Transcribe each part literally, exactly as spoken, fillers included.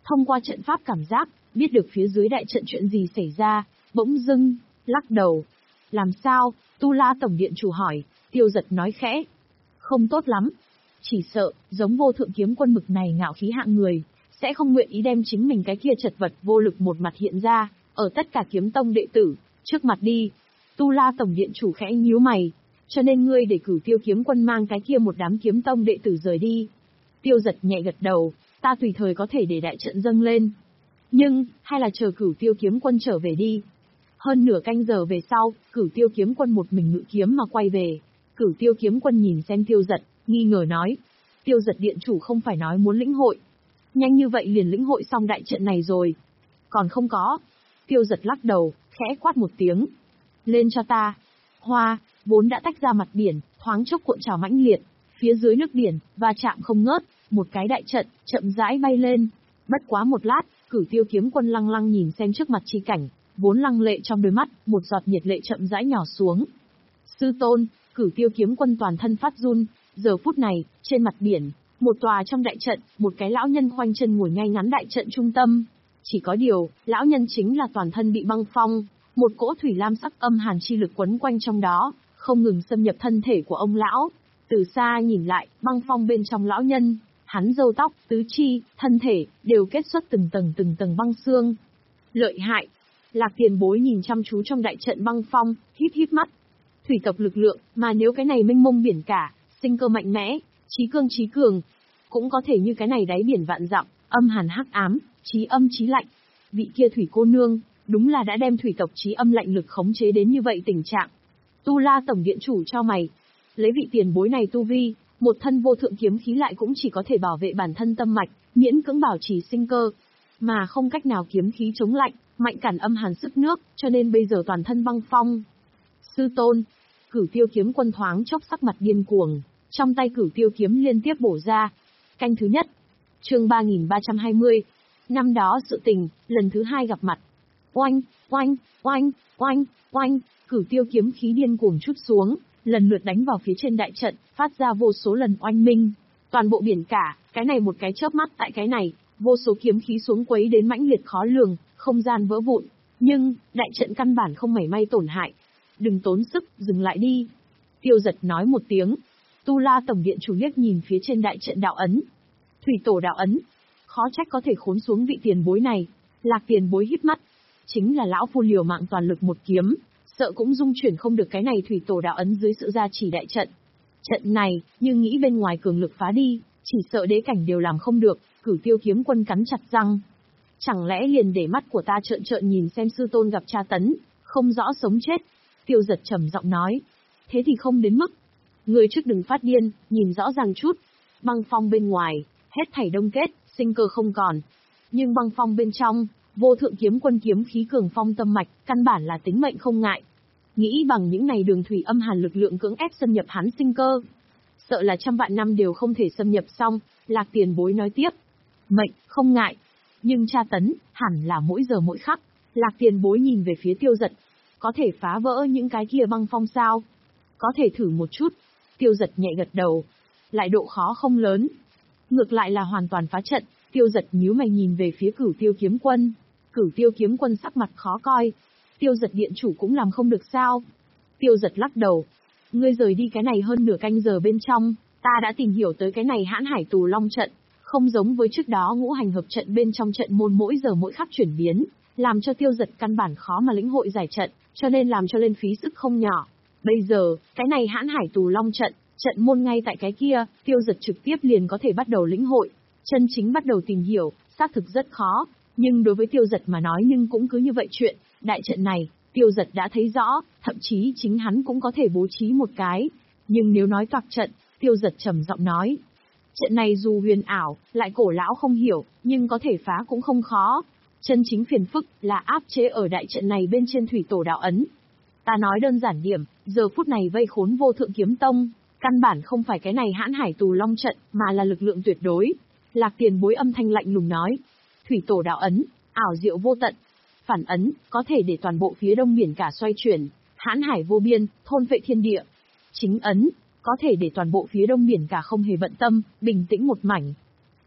Thông qua trận pháp cảm giác, biết được phía dưới đại trận chuyện gì xảy ra, bỗng dưng, lắc đầu. Làm sao? Tu La Tổng Điện Chủ hỏi. Tiêu Giật nói khẽ. Không tốt lắm. Chỉ sợ, giống Vô Thượng Kiếm Quân mực này ngạo khí hạng người, sẽ không nguyện ý đem chính mình cái kia chật vật vô lực một mặt hiện ra, ở tất cả kiếm tông đệ tử, trước mặt đi. Tu La Tổng Điện Chủ khẽ nhíu mày. Cho nên ngươi để Cửu Tiêu Kiếm Quân mang cái kia một đám kiếm tông đệ tử rời đi. Tiêu Giật nhẹ gật đầu, ta tùy thời có thể để đại trận dâng lên. Nhưng, hay là chờ Cửu Tiêu Kiếm Quân trở về đi. Hơn nửa canh giờ về sau, Cửu Tiêu Kiếm Quân một mình ngự kiếm mà quay về. Cửu Tiêu Kiếm Quân nhìn xem Tiêu Giật, nghi ngờ nói. Tiêu Giật Điện Chủ không phải nói muốn lĩnh hội. Nhanh như vậy liền lĩnh hội xong đại trận này rồi. Còn không có. Tiêu Giật lắc đầu, khẽ quát một tiếng. Lên cho ta. Hoa, vốn đã tách ra mặt biển, thoáng chốc cuộn trào mãnh liệt. Phía dưới nước biển, va chạm không ngớt, một cái đại trận, chậm rãi bay lên. Bất quá một lát, Cửu Tiêu Kiếm Quân lăng lăng nhìn xem trước mặt chi cảnh, vốn lăng lệ trong đôi mắt, một giọt nhiệt lệ chậm rãi nhỏ xuống. Sư tôn, Cửu Tiêu Kiếm Quân toàn thân phát run, giờ phút này, trên mặt biển, một tòa trong đại trận, một cái lão nhân khoanh chân ngồi ngay ngắn đại trận trung tâm. Chỉ có điều, lão nhân chính là toàn thân bị băng phong, một cỗ thủy lam sắc âm hàn chi lực quấn quanh trong đó, không ngừng xâm nhập thân thể của ông lão. Từ xa nhìn lại, băng phong bên trong lão nhân, hắn râu tóc, tứ chi, thân thể, đều kết xuất từng tầng từng tầng băng xương. Lợi hại! Lạc Tiền Bối nhìn chăm chú trong đại trận băng phong, híp híp mắt. Thủy tộc lực lượng, mà nếu cái này mênh mông biển cả, sinh cơ mạnh mẽ, trí cương trí cường, cũng có thể như cái này đáy biển vạn dặm, âm hàn hắc ám, trí âm trí lạnh. Vị kia thủy cô nương, đúng là đã đem thủy tộc trí âm lạnh lực khống chế đến như vậy tình trạng. Tu La Tổng Điện Chủ cho mày, lấy vị tiền bối này tu vi, một thân vô thượng kiếm khí lại cũng chỉ có thể bảo vệ bản thân tâm mạch, miễn cưỡng bảo trì sinh cơ, mà không cách nào kiếm khí chống lạnh, mạnh cản âm hàn sức nước, cho nên bây giờ toàn thân băng phong. Sư tôn, Cửu Tiêu Kiếm Quân thoáng chốc sắc mặt điên cuồng, trong tay Cửu Tiêu kiếm liên tiếp bổ ra. Canh thứ nhất, chương ba nghìn ba trăm hai mươi, năm đó sự tình, lần thứ hai gặp mặt. Oanh, oanh, oanh, oanh, oanh, Cửu Tiêu kiếm khí điên cuồng trút xuống, lần lượt đánh vào phía trên đại trận, phát ra vô số lần oanh minh. Toàn bộ biển cả, cái này một cái chớp mắt tại cái này, vô số kiếm khí xuống quấy đến mãnh liệt khó lường, không gian vỡ vụn. Nhưng, đại trận căn bản không mảy may tổn hại. Đừng tốn sức, dừng lại đi. Tiêu Giật nói một tiếng. Tu La Tổng Điện Chủ liếc nhìn phía trên đại trận đạo ấn. Thủy tổ đạo ấn. Khó trách có thể khốn xuống vị tiền bối này. Lạc Tiền Bối híp mắt. Chính là lão phu liều mạng toàn lực một kiếm, sợ cũng dung chuyển không được cái này thủy tổ đạo ấn dưới sự gia trì đại trận. Trận này, như nghĩ bên ngoài cường lực phá đi, chỉ sợ đế cảnh đều làm không được. Cửu Tiêu Kiếm Quân cắn chặt răng. Chẳng lẽ liền để mắt của ta trợn trợn nhìn xem sư tôn gặp tra tấn, không rõ sống chết. Tiêu Giật trầm giọng nói. Thế thì không đến mức. Người trước đừng phát điên, nhìn rõ ràng chút. Băng phong bên ngoài, hết thảy đông kết, sinh cơ không còn. Nhưng băng phong bên trong, Vô Thượng Kiếm Quân kiếm khí cường phong tâm mạch, căn bản là tính mệnh không ngại. Nghĩ bằng những này đường thủy âm hàn lực lượng cưỡng ép xâm nhập hắn sinh cơ, sợ là trăm vạn năm đều không thể xâm nhập xong. Lạc Tiền Bối nói tiếp. Mệnh, không ngại. Nhưng tra tấn, hẳn là mỗi giờ mỗi khắc. Lạc Tiền Bối nhìn về phía Tiêu Giật. Có thể phá vỡ những cái kia băng phong sao? Có thể thử một chút. Tiêu Giật nhẹ gật đầu. Lại độ khó không lớn. Ngược lại là hoàn toàn phá trận. Tiêu Giật nhíu mày nhìn về phía Cửu Tiêu Kiếm Quân. Cửu Tiêu Kiếm Quân sắc mặt khó coi. Tiêu Giật Điện Chủ cũng làm không được sao? Tiêu Giật lắc đầu. Ngươi rời đi cái này hơn nửa canh giờ bên trong, ta đã tìm hiểu tới cái này Hãn Hải Tù Long trận, không giống với trước đó ngũ hành hợp trận bên trong trận môn mỗi giờ mỗi khắc chuyển biến, làm cho Tiêu Giật căn bản khó mà lĩnh hội giải trận, cho nên làm cho lên phí sức không nhỏ. Bây giờ, cái này Hãn Hải Tù Long trận, trận môn ngay tại cái kia, Tiêu Giật trực tiếp liền có thể bắt đầu lĩnh hội, chân chính bắt đầu tìm hiểu, xác thực rất khó, nhưng đối với Tiêu Giật mà nói nhưng cũng cứ như vậy chuyện, đại trận này, Tiêu Giật đã thấy rõ, thậm chí chính hắn cũng có thể bố trí một cái, nhưng nếu nói toạc trận, Tiêu Giật trầm giọng nói. Trận này dù huyền ảo, lại cổ lão không hiểu, nhưng có thể phá cũng không khó. Chân chính phiền phức là áp chế ở đại trận này bên trên thủy tổ đạo ấn. Ta nói đơn giản điểm, giờ phút này vây khốn Vô Thượng Kiếm Tông, căn bản không phải cái này Hãn Hải Tù Long trận, mà là lực lượng tuyệt đối. Lạc Tiền Bối âm thanh lạnh lùng nói. Thủy tổ đạo ấn, ảo diệu vô tận. Phản ấn, có thể để toàn bộ phía đông biển cả xoay chuyển. Hãn hải vô biên, thôn phệ thiên địa. Chính ấn, có thể để toàn bộ phía đông biển cả không hề bận tâm, bình tĩnh một mảnh.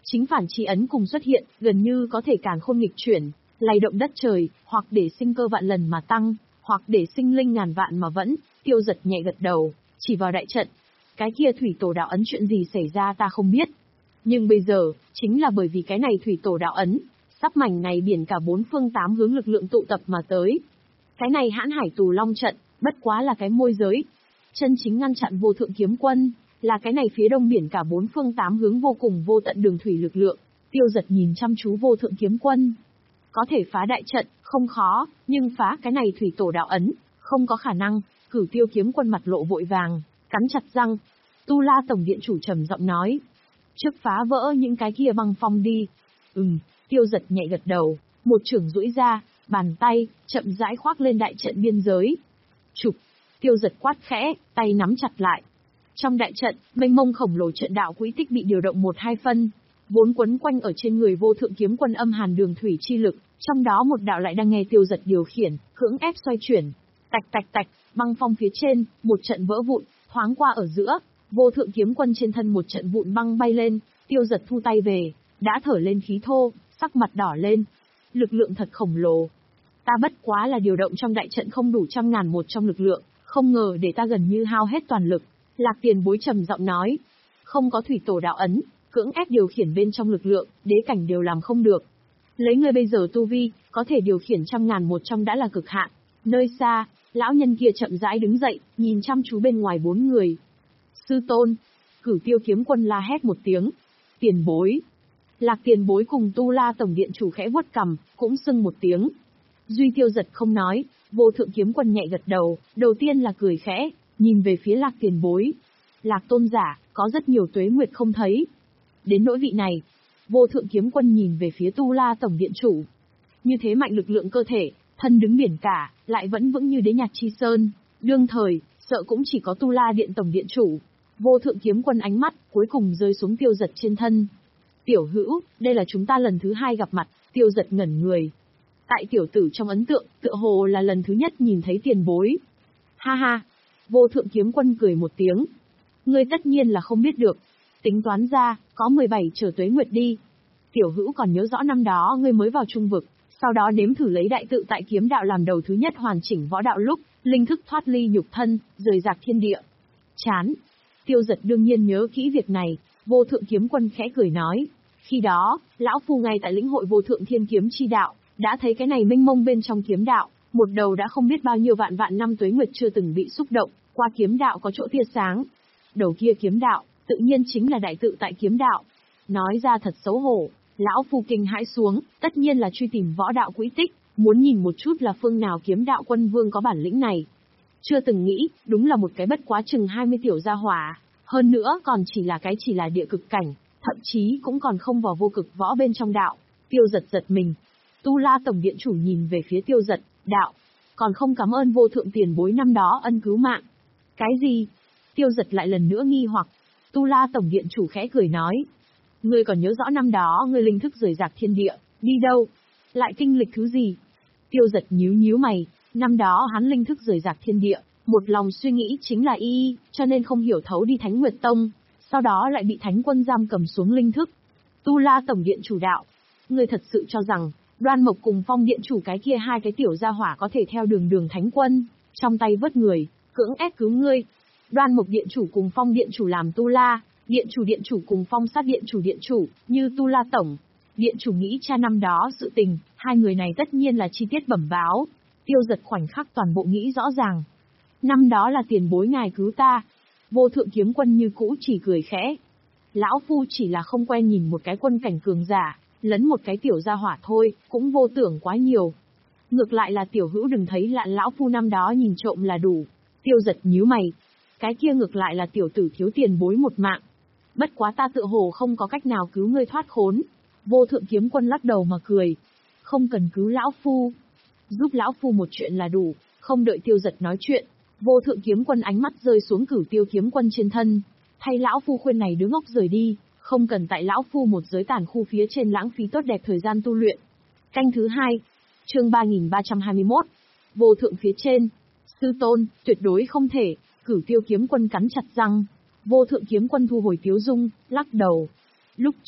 chính phản chi ấn cùng xuất hiện, gần như có thể càn khôn nghịch chuyển, lay động đất trời, hoặc để sinh cơ vạn lần mà tăng, hoặc để sinh linh ngàn vạn mà vẫn. Tiêu Giật nhẹ gật đầu, chỉ vào đại trận. Cái kia thủy tổ đạo ấn chuyện gì xảy ra ta không biết. Nhưng bây giờ, chính là bởi vì cái này thủy tổ đạo ấn, sắp mảnh này biển cả bốn phương tám hướng lực lượng tụ tập mà tới. Cái này Hãn Hải Tù Long trận, bất quá là cái môi giới. Chân chính ngăn chặn vô thượng kiếm quân, là cái này phía đông biển cả bốn phương tám hướng vô cùng vô tận đường thủy lực lượng. Tiêu Giật nhìn chăm chú vô thượng kiếm quân. Có thể phá đại trận, không khó, nhưng phá cái này thủy tổ đạo ấn, không có khả năng. Cửu Tiêu kiếm quân mặt lộ vội vàng, cắn chặt răng. Tu La Tổng Điện chủ trầm giọng nói. Trước phá vỡ những cái kia băng phong đi. Ừm, Tiêu Giật nhẹ gật đầu, một chưởng duỗi ra, bàn tay, chậm rãi khoác lên đại trận biên giới. Chụp, Tiêu Giật quát khẽ, tay nắm chặt lại. Trong đại trận, mênh mông khổng lồ trận đạo quỹ tích bị điều động một hai phân, vốn quấn quanh ở trên người vô thượng kiếm quân âm hàn đường thủy chi lực, trong đó một đạo lại đang nghe Tiêu Giật điều khiển, cưỡng ép xoay chuyển. Tạch tạch tạch, băng phong phía trên, một trận vỡ vụn, thoáng qua ở giữa, vô thượng kiếm quân trên thân một trận vụn băng bay lên, Tiêu Giật thu tay về, đã thở lên khí thô, sắc mặt đỏ lên. Lực lượng thật khổng lồ. Ta bất quá là điều động trong đại trận không đủ trăm ngàn một trong lực lượng, không ngờ để ta gần như hao hết toàn lực. Lạc Tiền Bối trầm giọng nói. Không có thủy tổ đạo ấn, cưỡng ép điều khiển bên trong lực lượng, đế cảnh đều làm không được. Lấy ngươi bây giờ tu vi, có thể điều khiển trăm ngàn một trong đã là cực hạn. Nơi xa, lão nhân kia chậm rãi đứng dậy, nhìn chăm chú bên ngoài bốn người. Sư tôn, Cửu Tiêu kiếm quân la hét một tiếng. Tiền bối. Lạc Tiền Bối cùng Tu La Tổng Điện chủ khẽ vuốt cằm, cũng xưng một tiếng. Duy Tiêu Giật không nói, vô thượng kiếm quân nhẹ gật đầu, đầu tiên là cười khẽ, nhìn về phía Lạc Tiền Bối. Lạc tôn giả, có rất nhiều tuế nguyệt không thấy. Đến nỗi vị này, vô thượng kiếm quân nhìn về phía Tu La Tổng Điện chủ. Như thế mạnh lực lượng cơ thể, thân đứng biển cả, lại vẫn vững như đế nhạc chi sơn. Đương thời, sợ cũng chỉ có Tu La Điện Tổng Điện chủ. Vô thượng kiếm quân ánh mắt, cuối cùng rơi xuống Tiêu Giật trên thân. Tiểu hữu, đây là chúng ta lần thứ hai gặp mặt. Tiêu Giật ngẩn người. Tại tiểu tử trong ấn tượng, tựa hồ là lần thứ nhất nhìn thấy tiền bối. Ha ha, vô thượng kiếm quân cười một tiếng. Ngươi tất nhiên là không biết được. Tính toán ra, có mười bảy trở tuế nguyệt đi. Tiểu hữu còn nhớ rõ năm đó ngươi mới vào trung vực, sau đó nếm thử lấy đại tự tại kiếm đạo làm đầu thứ nhất hoàn chỉnh võ đạo lúc, linh thức thoát ly nhục thân, rời rạc thiên địa. Chán. Tiêu Giật đương nhiên nhớ kỹ việc này, vô thượng kiếm quân khẽ cười nói. Khi đó, lão phu ngay tại lĩnh hội vô thượng thiên kiếm chi đạo, đã thấy cái này mênh mông bên trong kiếm đạo, một đầu đã không biết bao nhiêu vạn vạn năm tuế nguyệt chưa từng bị xúc động, qua kiếm đạo có chỗ tia sáng. Đầu kia kiếm đạo, tự nhiên chính là đại tự tại kiếm đạo. Nói ra thật xấu hổ, lão phu kinh hãi xuống, tất nhiên là truy tìm võ đạo quỹ tích, muốn nhìn một chút là phương nào kiếm đạo quân vương có bản lĩnh này. Chưa từng nghĩ, đúng là một cái bất quá chừng hai mươi tiểu gia hỏa, hơn nữa còn chỉ là cái chỉ là địa cực cảnh, thậm chí cũng còn không vào vô cực võ bên trong đạo. Tiêu Giật giật mình. Tu La Tổng Điện chủ nhìn về phía Tiêu Giật, đạo, còn không cảm ơn vô thượng tiền bối năm đó ân cứu mạng. Cái gì? Tiêu Giật lại lần nữa nghi hoặc. Tu La Tổng Điện chủ khẽ cười nói. Ngươi còn nhớ rõ năm đó ngươi linh thức rời rạc thiên địa, đi đâu? Lại kinh lịch thứ gì? Tiêu Giật nhíu nhíu mày, năm đó hắn linh thức rời rạc thiên địa, một lòng suy nghĩ chính là y, cho nên không hiểu thấu đi Thánh Nguyệt Tông, sau đó lại bị Thánh Quân giam cầm xuống linh thức. Tu La Tổng Điện chủ đạo, ngươi thật sự cho rằng, Đoan Mộc cùng Phong Điện chủ cái kia hai cái tiểu gia hỏa có thể theo đường đường Thánh Quân, trong tay vớt người, cưỡng ép cứu ngươi. Đoan Mộc Điện chủ cùng Phong Điện chủ làm Tu La, Điện chủ Điện chủ cùng Phong Sát Điện chủ Điện chủ, như Tu La Tổng. Điện chủ nghĩ cha năm đó sự tình, hai người này tất nhiên là chi tiết bẩm báo. Tiêu Giật khoảnh khắc toàn bộ nghĩ rõ ràng. Năm đó là tiền bối ngài cứu ta. Vô thượng kiếm quân như cũ chỉ cười khẽ. Lão phu chỉ là không quen nhìn một cái quân cảnh cường giả, lấn một cái tiểu gia hỏa thôi, cũng vô tưởng quá nhiều. Ngược lại là tiểu hữu đừng thấy lạn lão phu năm đó nhìn trộm là đủ. Tiêu Giật nhíu mày. Cái kia ngược lại là tiểu tử thiếu tiền bối một mạng. Bất quá ta tự hồ không có cách nào cứu ngươi thoát khốn. Vô thượng kiếm quân lắc đầu mà cười. Không cần cứu lão phu. Giúp lão phu một chuyện là đủ, không đợi Tiêu Giật nói chuyện. Vô thượng kiếm quân ánh mắt rơi xuống Cửu Tiêu kiếm quân trên thân. Thay lão phu khuyên này đứa ngốc rời đi, không cần tại lão phu một giới tàn khu phía trên lãng phí tốt đẹp thời gian tu luyện. Canh thứ hai, chương ba nghìn ba trăm hai mươi mốt. Vô thượng phía trên. Sư tôn, tuyệt đối không thể. Cửu Tiêu kiếm quân cắn chặt răng. Vô thượng kiếm quân thu hồi tiếu dung, lắc đầu. Lúc trước,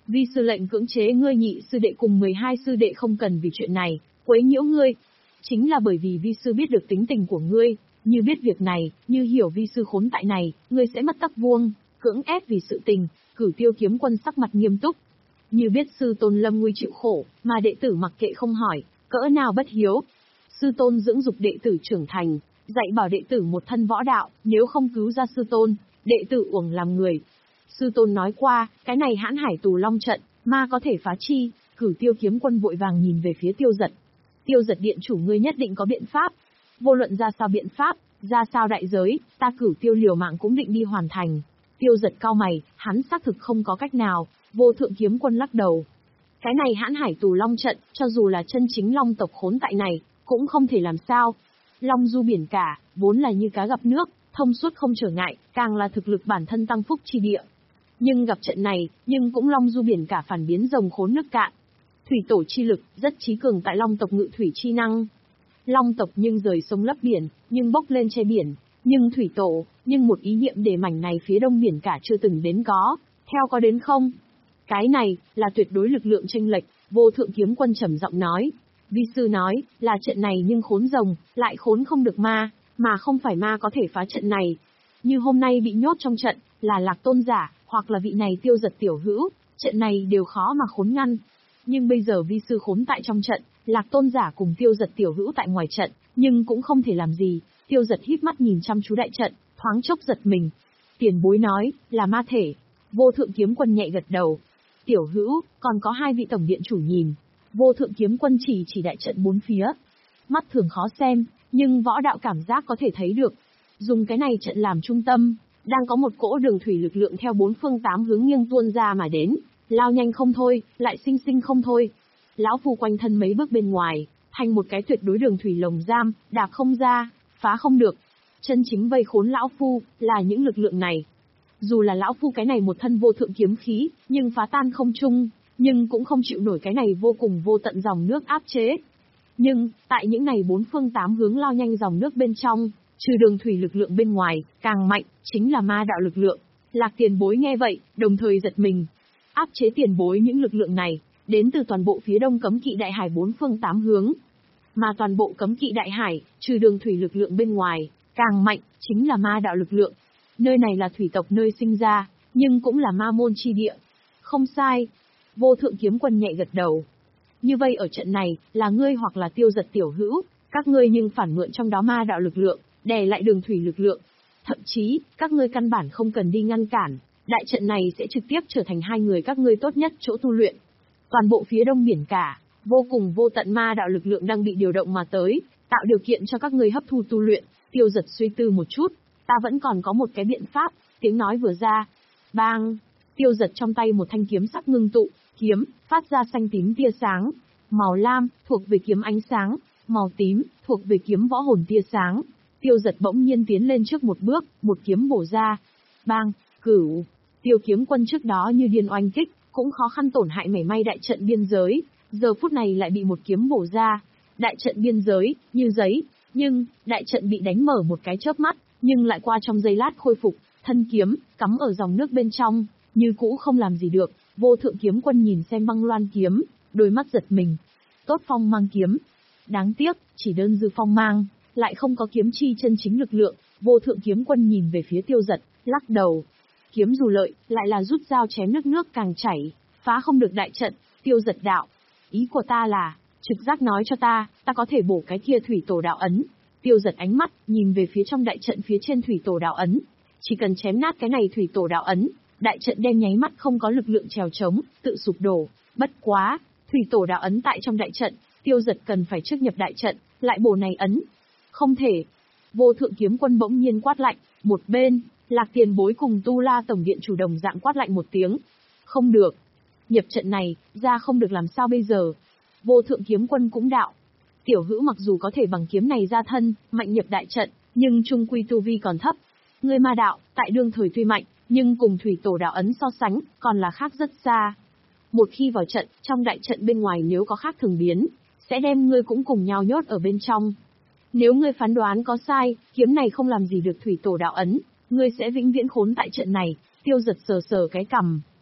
Vi sư lệnh cưỡng chế ngươi nhị sư đệ cùng mười hai sư đệ không cần vì chuyện này, quấy nhiễu ngươi. Chính là bởi vì vi sư biết được tính tình của ngươi, như biết việc này, như hiểu vi sư khốn tại này, ngươi sẽ mất tắc vuông, cưỡng ép vì sự tình, Cửu Tiêu kiếm quân sắc mặt nghiêm túc. Như biết sư tôn lâm nguy chịu khổ, mà đệ tử mặc kệ không hỏi, cỡ nào bất hiếu. Sư tôn dưỡng dục đệ tử trưởng thành, dạy bảo đệ tử một thân võ đạo, nếu không cứu ra sư tôn, đệ tử uổng làm người. Sư tôn nói qua, cái này hãn hải tù long trận, ma có thể phá chi. Cửu Tiêu kiếm quân vội vàng nhìn về phía Tiêu Giật. Tiêu Giật điện chủ ngươi nhất định có biện pháp. Vô luận ra sao biện pháp, ra sao đại giới, ta Cửu Tiêu liều mạng cũng định đi hoàn thành. Tiêu Giật cau mày, hắn xác thực không có cách nào. Vô thượng kiếm quân lắc đầu. Cái này hãn hải tù long trận, cho dù là chân chính long tộc khốn tại này, cũng không thể làm sao. Long du biển cả, vốn là như cá gặp nước, thông suốt không trở ngại, càng là thực lực bản thân tăng phúc chi địa. Nhưng gặp trận này, nhưng cũng long du biển cả phản biến rồng khốn nước cạn. Thủy tổ chi lực, rất trí cường tại long tộc ngự thủy chi năng. Long tộc nhưng rời sông lấp biển, nhưng bốc lên che biển, nhưng thủy tổ, nhưng một ý niệm để mảnh này phía đông biển cả chưa từng đến có, theo có đến không. Cái này, là tuyệt đối lực lượng chênh lệch, vô thượng kiếm quân trầm giọng nói. Vi sư nói, là trận này nhưng khốn rồng, lại khốn không được ma, mà không phải ma có thể phá trận này. Như hôm nay bị nhốt trong trận, là Lạc Tôn giả, hoặc là vị này Tiêu Giật tiểu hữu, trận này đều khó mà khốn ngăn. Nhưng bây giờ vi sư khốn tại trong trận, Lạc Tôn giả cùng Tiêu Giật tiểu hữu tại ngoài trận, nhưng cũng không thể làm gì. Tiêu Giật híp mắt nhìn chăm chú đại trận, thoáng chốc giật mình. Tiền bối nói, là ma thể. Vô thượng kiếm quân nhẹ gật đầu. Tiểu hữu, còn có hai vị tổng điện chủ nhìn. Vô thượng kiếm quân chỉ chỉ đại trận bốn phía. Mắt thường khó xem, nhưng võ đạo cảm giác có thể thấy được. Dùng cái này trận làm trung tâm, đang có một cỗ đường thủy lực lượng theo bốn phương tám hướng nghiêng tuôn ra mà đến, lao nhanh không thôi, lại sinh sinh không thôi. Lão phu quanh thân mấy bước bên ngoài, thành một cái tuyệt đối đường thủy lồng giam, đạp không ra, phá không được. Chân chính vây khốn lão phu là những lực lượng này. Dù là lão phu cái này một thân vô thượng kiếm khí, nhưng phá tan không chung, nhưng cũng không chịu nổi cái này vô cùng vô tận dòng nước áp chế. Nhưng, tại những này bốn phương tám hướng lao nhanh dòng nước bên trong, trừ đường thủy lực lượng bên ngoài, càng mạnh, chính là ma đạo lực lượng. Lạc tiền bối nghe vậy, đồng thời giật mình. Áp chế tiền bối những lực lượng này, đến từ toàn bộ phía đông cấm kỵ đại hải bốn phương tám hướng. Mà toàn bộ cấm kỵ đại hải, trừ đường thủy lực lượng bên ngoài, càng mạnh, chính là ma đạo lực lượng. Nơi này là thủy tộc nơi sinh ra, nhưng cũng là ma môn chi địa. Không sai. Vô thượng kiếm quân nhẹ gật đầu. Như vậy ở trận này, là ngươi hoặc là Tiêu Giật tiểu hữu, các ngươi nhưng phản mượn trong đó ma đạo lực lượng, đè lại đường thủy lực lượng. Thậm chí, các ngươi căn bản không cần đi ngăn cản, đại trận này sẽ trực tiếp trở thành hai người các ngươi tốt nhất chỗ tu luyện. Toàn bộ phía đông biển cả, vô cùng vô tận ma đạo lực lượng đang bị điều động mà tới, tạo điều kiện cho các ngươi hấp thu tu luyện. Tiêu Giật suy tư một chút, ta vẫn còn có một cái biện pháp. Tiếng nói vừa ra, bang, Tiêu Giật trong tay một thanh kiếm sắc ngưng tụ, kiếm phát ra xanh tím tia sáng, màu lam thuộc về kiếm ánh sáng, màu tím thuộc về kiếm võ hồn tia sáng. Tiêu Giật bỗng nhiên tiến lên trước một bước, một kiếm bổ ra. Bang, Cửu Tiêu kiếm quân trước đó như điên oanh kích, cũng khó khăn tổn hại mảy may đại trận biên giới, giờ phút này lại bị một kiếm bổ ra. Đại trận biên giới, như giấy, nhưng, đại trận bị đánh mở một cái chớp mắt, nhưng lại qua trong giây lát khôi phục, thân kiếm, cắm ở dòng nước bên trong, như cũ không làm gì được. Vô thượng kiếm quân nhìn xem băng loan kiếm, đôi mắt giật mình. Tốt phong mang kiếm. Đáng tiếc, chỉ đơn dư phong mang, lại không có kiếm chi chân chính lực lượng. Vô thượng kiếm quân nhìn về phía Tiêu Giật, lắc đầu. Kiếm dù lợi, lại là rút dao chém nước nước càng chảy, phá không được đại trận. Tiêu Giật đạo. Ý của ta là, trực giác nói cho ta, ta có thể bổ cái kia thủy tổ đạo ấn. Tiêu Giật ánh mắt, nhìn về phía trong đại trận phía trên thủy tổ đạo ấn. Chỉ cần chém nát cái này thủy tổ đạo ấn, đại trận đem nháy mắt không có lực lượng trèo chống, tự sụp đổ. Bất quá, thủy tổ đạo ấn tại trong đại trận, Tiêu Giật cần phải trước nhập đại trận, lại bổ này ấn. Không thể. Vô thượng kiếm quân bỗng nhiên quát lạnh, một bên, Lạc tiền bối cùng Tu La tổng điện chủ đồng dạng quát lạnh một tiếng. Không được. Nhập trận này, ra không được làm sao bây giờ. Vô thượng kiếm quân cũng đạo. Tiểu hữu mặc dù có thể bằng kiếm này ra thân, mạnh nhập đại trận, nhưng trung quy tu vi còn thấp. Người ma đạo, tại đương thời tuy mạnh, nhưng cùng thủy tổ đạo ấn so sánh, còn là khác rất xa. Một khi vào trận, trong đại trận bên ngoài nếu có khác thường biến, sẽ đem ngươi cũng cùng nhau nhốt ở bên trong. Nếu ngươi phán đoán có sai, kiếm này không làm gì được thủy tổ đạo ấn, ngươi sẽ vĩnh viễn khốn tại trận này. Tiêu Giật sờ sờ cái cằm.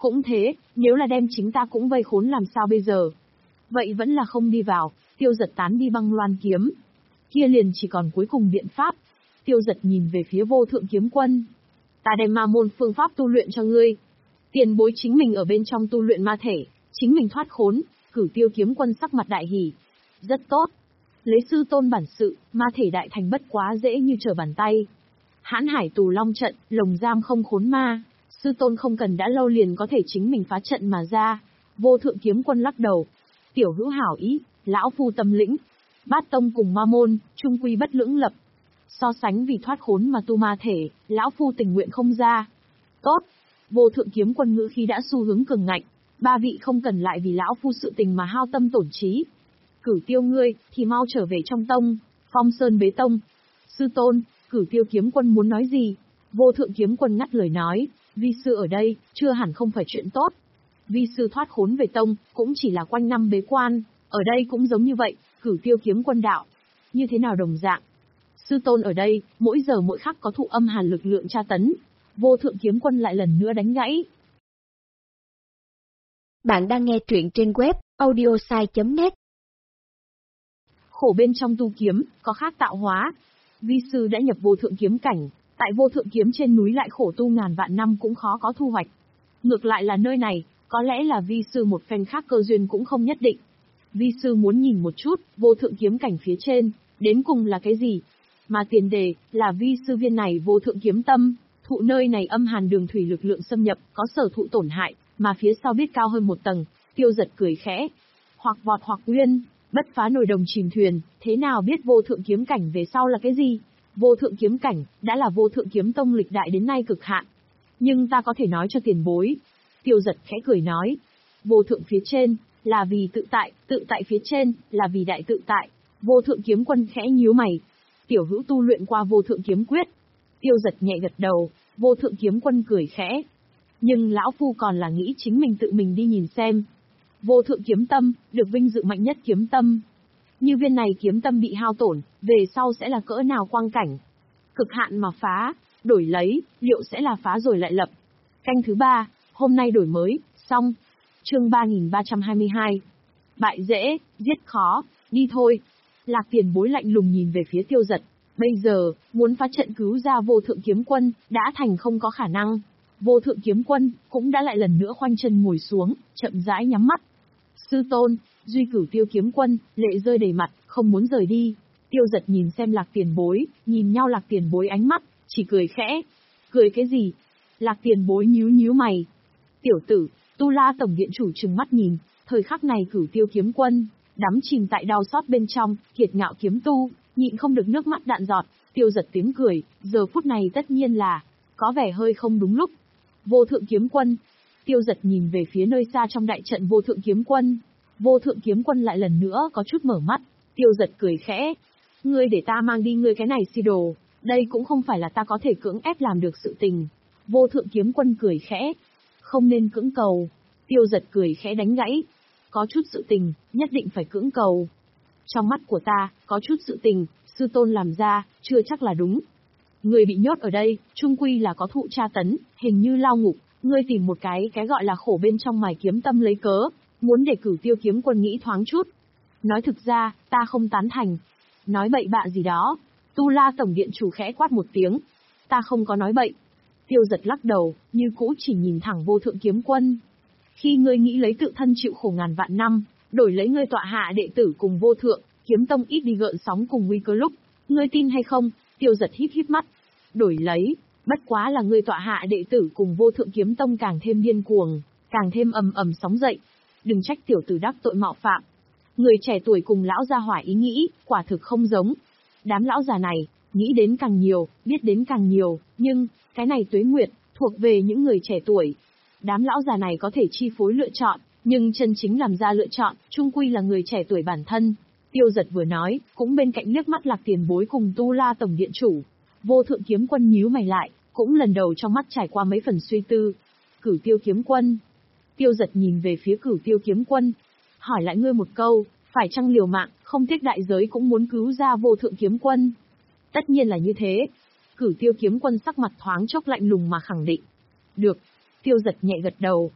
Cũng thế, nếu là đem chính ta cũng vây khốn làm sao bây giờ? Vậy vẫn là không đi vào, Tiêu Giật tán đi băng loan kiếm. Kia liền chỉ còn cuối cùng biện pháp. Tiêu Giật nhìn về phía Vô Thượng Kiếm Quân. Ta đem ma môn phương pháp tu luyện cho ngươi. Tiền bối chính mình ở bên trong tu luyện ma thể, chính mình thoát khốn, Cửu Tiêu Kiếm Quân sắc mặt đại hỉ. Rất tốt. Lấy sư tôn bản sự, ma thể đại thành bất quá dễ như trở bàn tay. Hãn Hải Tù Long trận, lồng giam không khốn ma, sư tôn không cần đã lâu liền có thể chính mình phá trận mà ra. Vô Thượng Kiếm Quân lắc đầu. Tiểu hữu hảo ý, lão phu tâm lĩnh. Bát tông cùng ma môn, trung quy bất lưỡng lập. So sánh vì thoát khốn mà tu ma thể, lão phu tình nguyện không ra. Tốt. Vô Thượng Kiếm Quân ngữ khí đã xu hướng cường ngạnh. Ba vị không cần lại vì lão phu sự tình mà hao tâm tổn trí. Cửu Tiêu ngươi, thì mau trở về trong tông, Phong Sơn bế tông. Sư tôn, Cửu Tiêu Kiếm Quân muốn nói gì? Vô Thượng Kiếm Quân ngắt lời nói, vi sư ở đây, chưa hẳn không phải chuyện tốt. Vi sư thoát khốn về tông, cũng chỉ là quanh năm bế quan, ở đây cũng giống như vậy, Cửu Tiêu Kiếm Quân đạo. Như thế nào đồng dạng? Sư tôn ở đây, mỗi giờ mỗi khắc có thụ âm hàn lực lượng tra tấn. Vô Thượng Kiếm Quân lại lần nữa đánh gãy. Bạn đang nghe truyện trên web audiosai chấm net. Khổ bên trong tu kiếm, có khác tạo hóa. Vi sư đã nhập vô thượng kiếm cảnh, tại vô thượng kiếm trên núi lại khổ tu ngàn vạn năm cũng khó có thu hoạch. Ngược lại là nơi này, có lẽ là vi sư một phen khác cơ duyên cũng không nhất định. Vi sư muốn nhìn một chút, vô thượng kiếm cảnh phía trên, đến cùng là cái gì? Mà tiền đề, là vi sư viên này vô thượng kiếm tâm, thụ nơi này âm hàn đường thủy lực lượng xâm nhập, có sở thụ tổn hại, mà phía sau biết cao hơn một tầng. Tiêu Giật cười khẽ. Hoặc vọt hoặc uyên, bất phá nồi đồng chìm thuyền, thế nào biết vô thượng kiếm cảnh về sau là cái gì? Vô thượng kiếm cảnh, đã là vô thượng kiếm tông lịch đại đến nay cực hạn. Nhưng ta có thể nói cho tiền bối. Tiêu Giật khẽ cười nói. Vô thượng phía trên, là vì tự tại, tự tại phía trên, là vì đại tự tại. Vô Thượng Kiếm Quân khẽ nhíu mày. Tiểu hữu tu luyện qua Vô Thượng Kiếm Quyết. Tiêu Giật nhẹ gật đầu, Vô Thượng Kiếm Quân cười khẽ. Nhưng lão phu còn là nghĩ chính mình tự mình đi nhìn xem. Vô Thượng Kiếm Tâm, được vinh dự mạnh nhất kiếm tâm. Như viên này kiếm tâm bị hao tổn, về sau sẽ là cỡ nào quang cảnh. Cực hạn mà phá, đổi lấy, liệu sẽ là phá rồi lại lập. Canh thứ ba, hôm nay đổi mới, xong. Chương ba nghìn ba trăm hai mươi hai. Bại dễ, giết khó, đi thôi. Lạc Tiền Bối lạnh lùng nhìn về phía Tiêu Giật. Bây giờ, muốn phá trận cứu ra Vô Thượng Kiếm Quân, đã thành không có khả năng. Vô Thượng Kiếm Quân, cũng đã lại lần nữa khoanh chân ngồi xuống, chậm rãi nhắm mắt. Sư tôn, Duy Cửu Tiêu Kiếm Quân, lệ rơi đầy mặt, không muốn rời đi. Tiêu Giật nhìn xem Lạc Tiền Bối, nhìn nhau Lạc Tiền Bối ánh mắt, chỉ cười khẽ. Cười cái gì? Lạc Tiền Bối nhíu nhíu mày. Tiểu tử, Tu La Tổng Điện Chủ trừng mắt nhìn, thời khắc này Cửu Tiêu Kiếm Quân, đắm chìm tại đau xót bên trong, kiệt ngạo kiếm tu, nhịn không được nước mắt đạn giọt. Tiêu Giật tiếng cười, giờ phút này tất nhiên là, có vẻ hơi không đúng lúc. Vô Thượng Kiếm Quân. Tiêu Giật nhìn về phía nơi xa trong đại trận Vô Thượng Kiếm Quân. Vô Thượng Kiếm Quân lại lần nữa có chút mở mắt. Tiêu Giật cười khẽ. Ngươi để ta mang đi ngươi cái này si đồ, đây cũng không phải là ta có thể cưỡng ép làm được sự tình. Vô Thượng Kiếm Quân cười khẽ. Không nên cưỡng cầu. Tiêu Giật cười khẽ đánh gãy. Có chút sự tình, nhất định phải cưỡng cầu. Trong mắt của ta, có chút sự tình, sư tôn làm ra, chưa chắc là đúng. Người bị nhốt ở đây, trung quy là có thụ tra tấn, hình như lao ngục, ngươi tìm một cái cái gọi là khổ bên trong mài kiếm tâm lấy cớ, muốn để Cửu Tiêu Kiếm Quân nghĩ thoáng chút. Nói thực ra, ta không tán thành. Nói bậy bạ gì đó. Tu La Tổng Điện Chủ khẽ quát một tiếng. Ta không có nói bậy. Tiêu Giật lắc đầu, như cũ chỉ nhìn thẳng Vô Thượng Kiếm Quân. Khi ngươi nghĩ lấy tự thân chịu khổ ngàn vạn năm, đổi lấy ngươi tọa hạ đệ tử cùng Vô Thượng Kiếm Tông ít đi gợn sóng cùng nguy cơ lúc, ngươi tin hay không? Tiêu Giật híp híp mắt. Đổi lấy, bất quá là ngươi tọa hạ đệ tử cùng Vô Thượng Kiếm Tông càng thêm điên cuồng, càng thêm ầm ầm sóng dậy. Đừng trách tiểu tử đắc tội mạo phạm. Người trẻ tuổi cùng lão gia hỏa ý nghĩ, quả thực không giống. Đám lão già này, nghĩ đến càng nhiều, biết đến càng nhiều, nhưng, cái này tuế nguyệt, thuộc về những người trẻ tuổi. Đám lão già này có thể chi phối lựa chọn, nhưng chân chính làm ra lựa chọn, chung quy là người trẻ tuổi bản thân. Tiêu Giật vừa nói, cũng bên cạnh liếc mắt Lạc Tiền Bối cùng Tu La Tổng Điện Chủ. Vô Thượng Kiếm Quân nhíu mày lại, cũng lần đầu trong mắt trải qua mấy phần suy tư. Cửu Tiêu Kiếm Quân. Tiêu Giật nhìn về phía Cửu Tiêu Kiếm Quân. Hỏi lại ngươi một câu, phải chăng liều mạng, không tiếc đại giới cũng muốn cứu ra Vô Thượng Kiếm Quân? Tất nhiên là như thế. Cửu Tiêu Kiếm Quân sắc mặt thoáng chốc lạnh lùng mà khẳng định. Được. Tiêu Giật nhẹ gật đầu.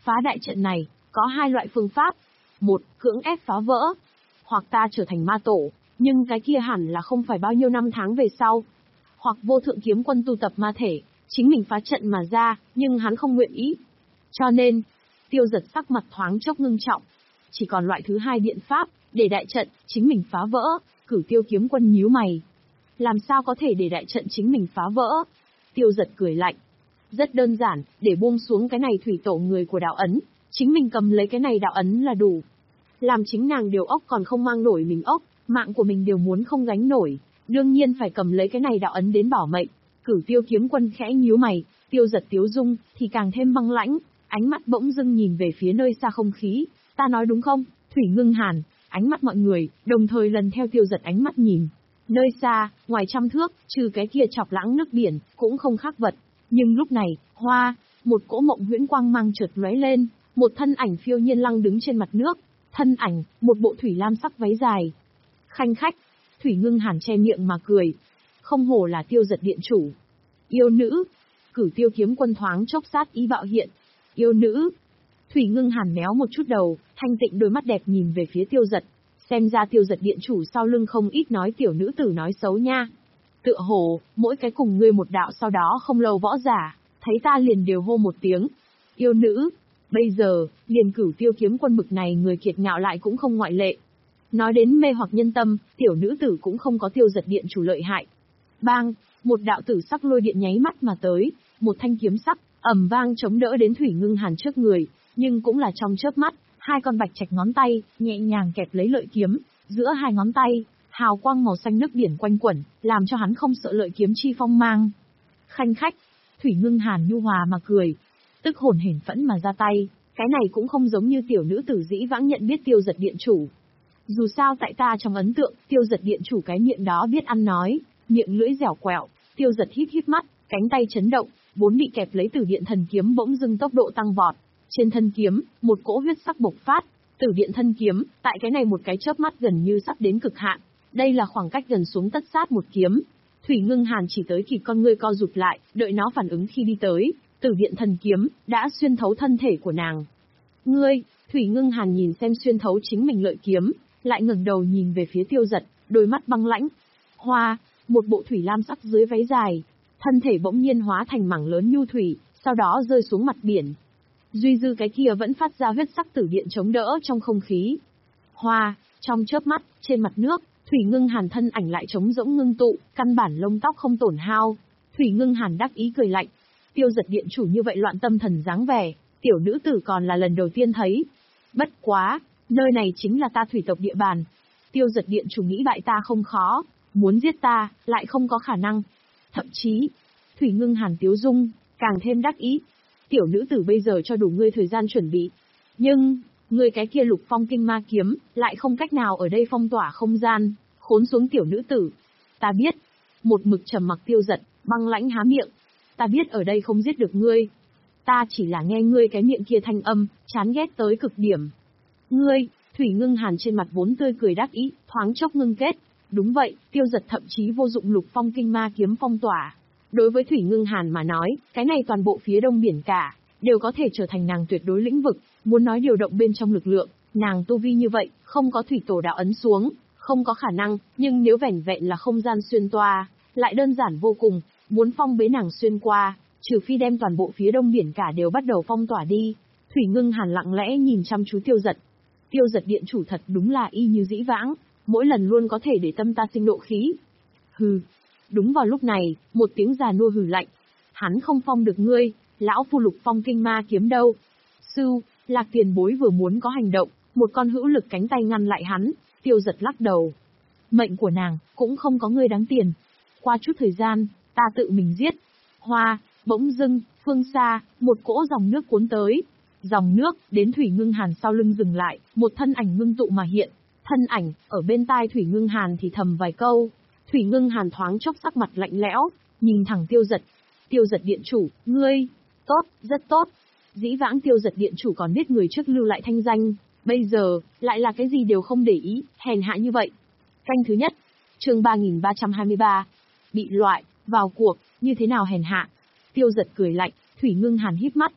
Phá đại trận này, có hai loại phương pháp. Một, cưỡng ép phá vỡ. Hoặc ta trở thành ma tổ, nhưng cái kia hẳn là không phải bao nhiêu năm tháng về sau. Hoặc vô thượng kiếm quân tu tập ma thể, chính mình phá trận mà ra, nhưng hắn không nguyện ý. Cho nên, Tiêu Giật sắc mặt thoáng chốc ngưng trọng. Chỉ còn loại thứ hai biện pháp, để đại trận, chính mình phá vỡ. Cửu Tiêu kiếm quân nhíu mày. Làm sao có thể để đại trận chính mình phá vỡ? Tiêu Giật cười lạnh. Rất đơn giản, để buông xuống cái này thủy tổ người của đạo ấn, chính mình cầm lấy cái này đạo ấn là đủ. Làm chính nàng điều ốc còn không mang nổi mình ốc, mạng của mình đều muốn không gánh nổi, đương nhiên phải cầm lấy cái này đạo ấn đến bảo mệnh. Cửu Tiêu kiếm quân khẽ nhíu mày, Tiêu Giật tiếu dung thì càng thêm băng lãnh, ánh mắt bỗng dưng nhìn về phía nơi xa không khí. Ta nói đúng không? Thủy ngưng hàn. Ánh mắt mọi người đồng thời lần theo Tiêu Giật ánh mắt nhìn. Nơi xa, ngoài trăm thước, trừ cái kia chọc lãng nước biển, cũng không khác vật. Nhưng lúc này, hoa, một cỗ mộng huyễn quang mang chợt lóe lên, một thân ảnh phiêu nhiên lăng đứng trên mặt nước. Thân ảnh, một bộ thủy lam sắc váy dài. Khanh khách, Thủy ngưng hàn che miệng mà cười. Không hổ là Tiêu Giật điện chủ. Yêu nữ. Cửu Tiêu kiếm quân thoáng chốc sát ý bạo hiện. Yêu nữ. Thủy ngưng hàn méo một chút đầu, thanh tịnh đôi mắt đẹp nhìn về phía Tiêu Giật. Xem ra Tiêu Giật điện chủ sau lưng không ít nói tiểu nữ tử nói xấu nha. Tựa hồ, mỗi cái cùng ngươi một đạo sau đó không lâu võ giả, thấy ta liền đều hô một tiếng. Yêu nữ. Bây giờ, liền Cửu Tiêu kiếm quân bực này người kiệt ngạo lại cũng không ngoại lệ. Nói đến mê hoặc nhân tâm, tiểu nữ tử cũng không có Tiêu Giật điện chủ lợi hại. Bang, một đạo tử sắc lôi điện nháy mắt mà tới, một thanh kiếm sắc, ầm vang chống đỡ đến Thủy ngưng hàn trước người, nhưng cũng là trong chớp mắt, hai con bạch trạch ngón tay, nhẹ nhàng kẹp lấy lợi kiếm, giữa hai ngón tay, hào quang màu xanh nước biển quanh quẩn, làm cho hắn không sợ lợi kiếm chi phong mang. Khanh khách, Thủy ngưng hàn nhu hòa mà cười, tức hồn hển phẫn mà ra tay, cái này cũng không giống như tiểu nữ tử dĩ vãng nhận biết Tiêu Giật điện chủ. Dù sao tại ta trong ấn tượng, Tiêu Giật điện chủ cái miệng đó biết ăn nói, miệng lưỡi dẻo quẹo. Tiêu Giật híp híp mắt, cánh tay chấn động, vốn bị kẹp lấy Tử Điện thần kiếm bỗng dưng tốc độ tăng vọt. Trên thân kiếm, một cỗ huyết sắc bộc phát, Tử Điện thân kiếm, tại cái này một cái chớp mắt gần như sắp đến cực hạn. Đây là khoảng cách gần xuống tất sát một kiếm. Thủy ngưng hàn chỉ tới kịp con ngươi co rụt lại, đợi nó phản ứng khi đi tới, Tử Điện thần kiếm đã xuyên thấu thân thể của nàng. Ngươi, Thủy ngưng hàn nhìn xem xuyên thấu chính mình lợi kiếm, lại ngẩng đầu nhìn về phía Tiêu Giật, đôi mắt băng lãnh. Hoa, một bộ thủy lam sắc dưới váy dài, thân thể bỗng nhiên hóa thành mảng lớn nhu thủy, sau đó rơi xuống mặt biển. Duy dư cái kia vẫn phát ra huyết sắc tử điện chống đỡ trong không khí. Hoa, trong chớp mắt, trên mặt nước, Thủy ngưng hàn thân ảnh lại trống rỗng ngưng tụ, căn bản lông tóc không tổn hao. Thủy ngưng hàn đắc ý cười lạnh. Tiêu Giật điện chủ như vậy loạn tâm thần dáng vẻ, tiểu nữ tử còn là lần đầu tiên thấy. Bất quá, nơi này chính là ta thủy tộc địa bàn. Tiêu Giật điện chủ nghĩ bại ta không khó, muốn giết ta, lại không có khả năng. Thậm chí, Thủy ngưng hàn tiếu dung, càng thêm đắc ý. Tiểu nữ tử bây giờ cho đủ ngươi thời gian chuẩn bị. Nhưng, ngươi cái kia lục phong kinh ma kiếm, lại không cách nào ở đây phong tỏa không gian, khốn xuống tiểu nữ tử. Ta biết. Một mực trầm mặc Tiêu Giật, băng lãnh há miệng. Ta biết ở đây không giết được ngươi. Ta chỉ là nghe ngươi cái miệng kia thanh âm, chán ghét tới cực điểm. Ngươi, Thủy ngưng hàn trên mặt vốn tươi cười đắc ý, thoáng chốc ngưng kết. Đúng vậy, Tiêu Giật thậm chí vô dụng lục phong kinh ma kiếm phong tỏa. Đối với Thủy ngưng hàn mà nói, cái này toàn bộ phía đông biển cả, đều có thể trở thành nàng tuyệt đối lĩnh vực, muốn nói điều động bên trong lực lượng, nàng tu vi như vậy, không có thủy tổ đạo ấn xuống, không có khả năng, nhưng nếu vẻn vẹn là không gian xuyên toa, lại đơn giản vô cùng, muốn phong bế nàng xuyên qua, trừ phi đem toàn bộ phía đông biển cả đều bắt đầu phong tỏa đi. Thủy ngưng hàn lặng lẽ nhìn chăm chú Tiêu Giật. Tiêu Giật điện chủ thật đúng là y như dĩ vãng, mỗi lần luôn có thể để tâm ta sinh nộ khí. Hừ. Đúng vào lúc này, một tiếng già nua hừ lạnh. Hắn không phong được ngươi, lão phu lục phong kinh ma kiếm đâu. Sư, Lạc tiền bối vừa muốn có hành động, một con hữu lực cánh tay ngăn lại hắn. Tiêu Giật lắc đầu. Mệnh của nàng, cũng không có ngươi đáng tiền. Qua chút thời gian, ta tự mình giết. Hoa, bỗng dưng, phương xa, một cỗ dòng nước cuốn tới. Dòng nước, đến Thủy ngưng hàn sau lưng dừng lại, một thân ảnh ngưng tụ mà hiện. Thân ảnh, ở bên tai Thủy ngưng hàn thì thầm vài câu. Thủy ngưng hàn thoáng chốc sắc mặt lạnh lẽo, nhìn thẳng Tiêu Giật. Tiêu Giật điện chủ, ngươi, tốt, rất tốt. Dĩ vãng Tiêu Giật điện chủ còn biết người trước lưu lại thanh danh, bây giờ, lại là cái gì đều không để ý, hèn hạ như vậy. Canh thứ nhất, chương ba nghìn ba trăm hai mươi ba, bị loại, vào cuộc, như thế nào hèn hạ. Tiêu Giật cười lạnh, Thủy ngưng hàn híp mắt.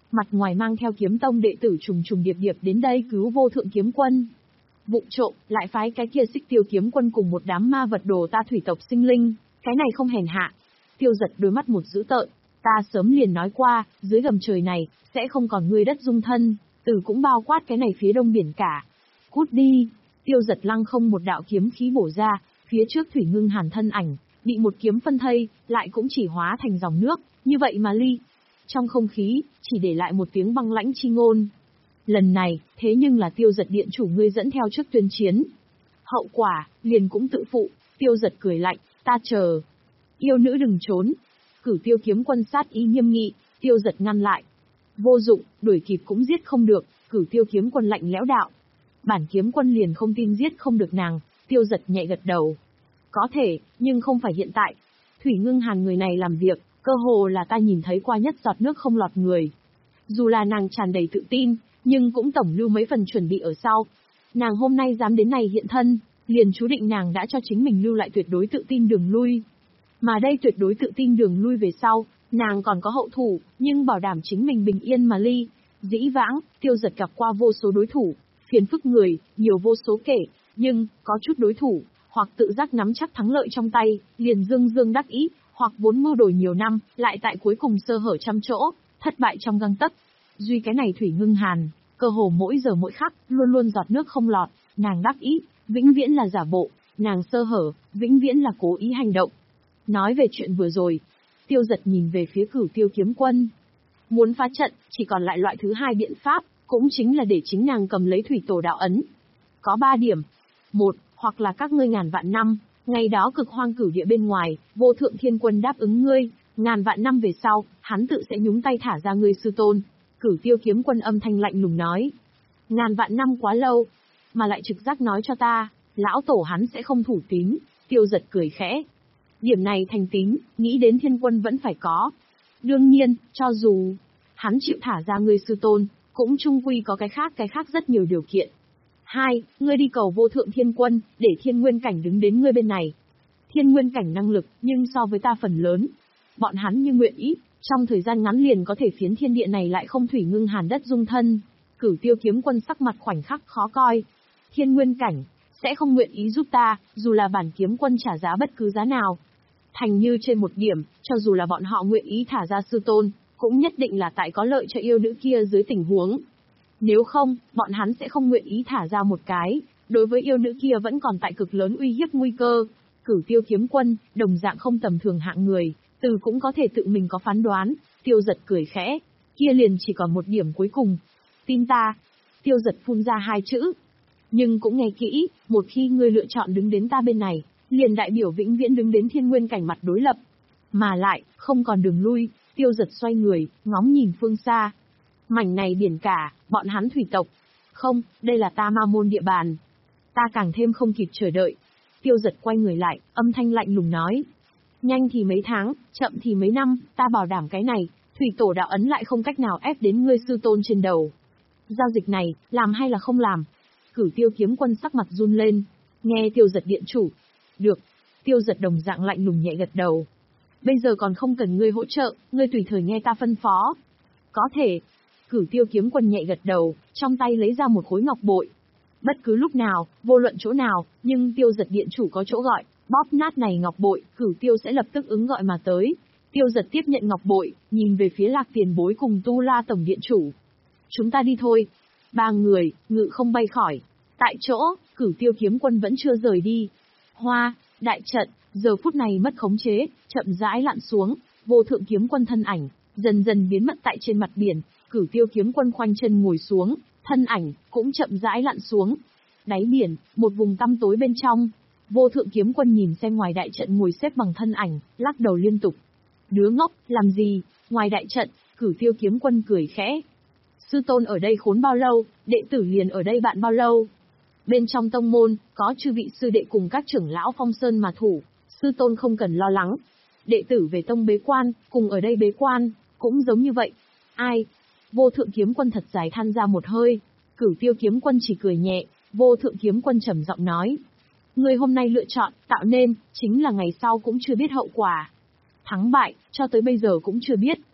mặt ngoài mang theo kiếm tông đệ tử trùng trùng điệp điệp đến đây cứu vô thượng kiếm quân. Vụng trộm, lại phái cái kia Xích Tiêu kiếm quân cùng một đám ma vật đồ ta thủy tộc sinh linh, cái này không hèn hạ. Tiêu Giật đôi mắt một dữ tợn, ta sớm liền nói qua, dưới gầm trời này, sẽ không còn ngươi đất dung thân, tử cũng bao quát cái này phía đông biển cả. Cút đi. Tiêu Giật lăng không một đạo kiếm khí bổ ra, phía trước Thủy Ngưng Hàn thân ảnh, bị một kiếm phân thây, lại cũng chỉ hóa thành dòng nước, như vậy mà ly. Trong không khí, chỉ để lại một tiếng băng lãnh chi ngôn. Lần này, thế nhưng là Tiêu Giật điện chủ ngươi dẫn theo trước tuyên chiến. Hậu quả, liền cũng tự phụ. Tiêu Giật cười lạnh, ta chờ. Yêu nữ đừng trốn. Cửu Tiêu kiếm quân sát ý nghiêm nghị, Tiêu Giật ngăn lại. Vô dụng, đuổi kịp cũng giết không được. Cửu Tiêu kiếm quân lạnh lẽo đạo. Bản kiếm quân liền không tin giết không được nàng. Tiêu Giật nhẹ gật đầu. Có thể, nhưng không phải hiện tại. Thủy Ngưng Hàn người này làm việc, cơ hồ là ta nhìn thấy qua nhất giọt nước không lọt người. Dù là nàng tràn đầy tự tin, nhưng cũng tổng lưu mấy phần chuẩn bị ở sau. Nàng hôm nay dám đến này hiện thân, liền chú định nàng đã cho chính mình lưu lại tuyệt đối tự tin đường lui. Mà đây tuyệt đối tự tin đường lui về sau, nàng còn có hậu thủ, nhưng bảo đảm chính mình bình yên mà ly. Dĩ vãng, Tiêu Giật gặp qua vô số đối thủ, phiền phức người, nhiều vô số kể, nhưng, có chút đối thủ, hoặc tự giác nắm chắc thắng lợi trong tay, liền dương dương đắc ý, hoặc vốn mưu đổi nhiều năm, lại tại cuối cùng sơ hở trăm chỗ, thất bại trong găng tấc. Duy cái này Thủy Ngưng Hàn, cơ hồ mỗi giờ mỗi khắc, luôn luôn giọt nước không lọt, nàng đắc ý, vĩnh viễn là giả bộ, nàng sơ hở, vĩnh viễn là cố ý hành động. Nói về chuyện vừa rồi, Tiêu Giật nhìn về phía Cửu Tiêu kiếm quân. Muốn phá trận, chỉ còn lại loại thứ hai biện pháp, cũng chính là để chính nàng cầm lấy thủy tổ đạo ấn. Có ba điểm. Một, hoặc là các ngươi ngàn vạn năm, ngày đó cực hoang cửu địa bên ngoài, vô thượng thiên quân đáp ứng ngươi, ngàn vạn năm về sau, hắn tự sẽ nhúng tay thả ra ngươi sư tôn. Cửu Tiêu kiếm quân âm thanh lạnh lùng nói. Ngàn vạn năm quá lâu, mà lại trực giác nói cho ta, lão tổ hắn sẽ không thủ tín. Tiêu Giật cười khẽ. Điểm này thành tín, nghĩ đến thiên quân vẫn phải có. Đương nhiên, cho dù hắn chịu thả ra ngươi sư tôn, cũng chung quy có cái khác cái khác rất nhiều điều kiện. Hai, ngươi đi cầu vô thượng thiên quân, để thiên nguyên cảnh đứng đến ngươi bên này. Thiên nguyên cảnh năng lực, nhưng so với ta phần lớn. Bọn hắn như nguyện ý, trong thời gian ngắn liền có thể phiến thiên địa này lại không Thủy Ngưng Hàn đất dung thân. Cửu Tiêu kiếm quân sắc mặt khoảnh khắc khó coi. Thiên nguyên cảnh, sẽ không nguyện ý giúp ta, dù là bản kiếm quân trả giá bất cứ giá nào. Thành như trên một điểm, cho dù là bọn họ nguyện ý thả ra sư tôn, cũng nhất định là tại có lợi cho yêu nữ kia dưới tình huống. Nếu không, bọn hắn sẽ không nguyện ý thả ra một cái, đối với yêu nữ kia vẫn còn tại cực lớn uy hiếp nguy cơ. Cửu Tiêu kiếm quân, đồng dạng không tầm thường hạng người, từ cũng có thể tự mình có phán đoán. Tiêu Giật cười khẽ, kia liền chỉ còn một điểm cuối cùng. Tin ta. Tiêu Giật phun ra hai chữ. Nhưng cũng nghe kỹ, một khi ngươi lựa chọn đứng đến ta bên này, liền đại biểu vĩnh viễn đứng đến thiên nguyên cảnh mặt đối lập. Mà lại, không còn đường lui. Tiêu Giật xoay người, ngóng nhìn phương xa. Mảnh này biển cả, bọn hắn thủy tộc. Không, đây là ta Ma Môn địa bàn. Ta càng thêm không kịp chờ đợi. Tiêu Giật quay người lại, âm thanh lạnh lùng nói. Nhanh thì mấy tháng, chậm thì mấy năm, ta bảo đảm cái này, thủy tổ đạo ấn lại không cách nào ép đến ngươi sư tôn trên đầu. Giao dịch này, làm hay là không làm? Cửu Tiêu kiếm quân sắc mặt run lên. Nghe Tiêu Giật điện chủ. Được. Tiêu Giật đồng dạng lạnh lùng nhẹ gật đầu. Bây giờ còn không cần ngươi hỗ trợ, ngươi tùy thời nghe ta phân phó. Có thể. Cửu Tiêu kiếm quân nhẹ gật đầu, trong tay lấy ra một khối ngọc bội. Bất cứ lúc nào, vô luận chỗ nào, nhưng Tiêu Giật điện chủ có chỗ gọi, bóp nát này ngọc bội, Cửu Tiêu sẽ lập tức ứng gọi mà tới. Tiêu Giật tiếp nhận ngọc bội, nhìn về phía Lạc Tiền Bối cùng Tu La tổng điện chủ. Chúng ta đi thôi. Ba người, ngự không bay khỏi. Tại chỗ, Cửu Tiêu kiếm quân vẫn chưa rời đi. Hoa, đại trận, giờ phút này mất khống chế, chậm rãi lặn xuống, vô thượng kiếm quân thân ảnh, dần dần biến mất tại trên mặt biển. Cửu Tiêu kiếm quân khoanh chân ngồi xuống, thân ảnh, cũng chậm rãi lặn xuống. Đáy biển, một vùng tăm tối bên trong. Vô thượng kiếm quân nhìn xem ngoài đại trận ngồi xếp bằng thân ảnh, lắc đầu liên tục. Đứa ngốc, làm gì, ngoài đại trận, Cửu Tiêu kiếm quân cười khẽ. Sư tôn ở đây khốn bao lâu, đệ tử liền ở đây bạn bao lâu. Bên trong tông môn, có chư vị sư đệ cùng các trưởng lão phong sơn mà thủ, sư tôn không cần lo lắng. Đệ tử về tông bế quan, cùng ở đây bế quan, cũng giống như vậy. Ai? Vô thượng kiếm quân thật dài than ra một hơi. Cửu Tiêu kiếm quân chỉ cười nhẹ, vô thượng kiếm quân trầm giọng nói. Người hôm nay lựa chọn, tạo nên, chính là ngày sau cũng chưa biết hậu quả. Thắng bại, cho tới bây giờ cũng chưa biết.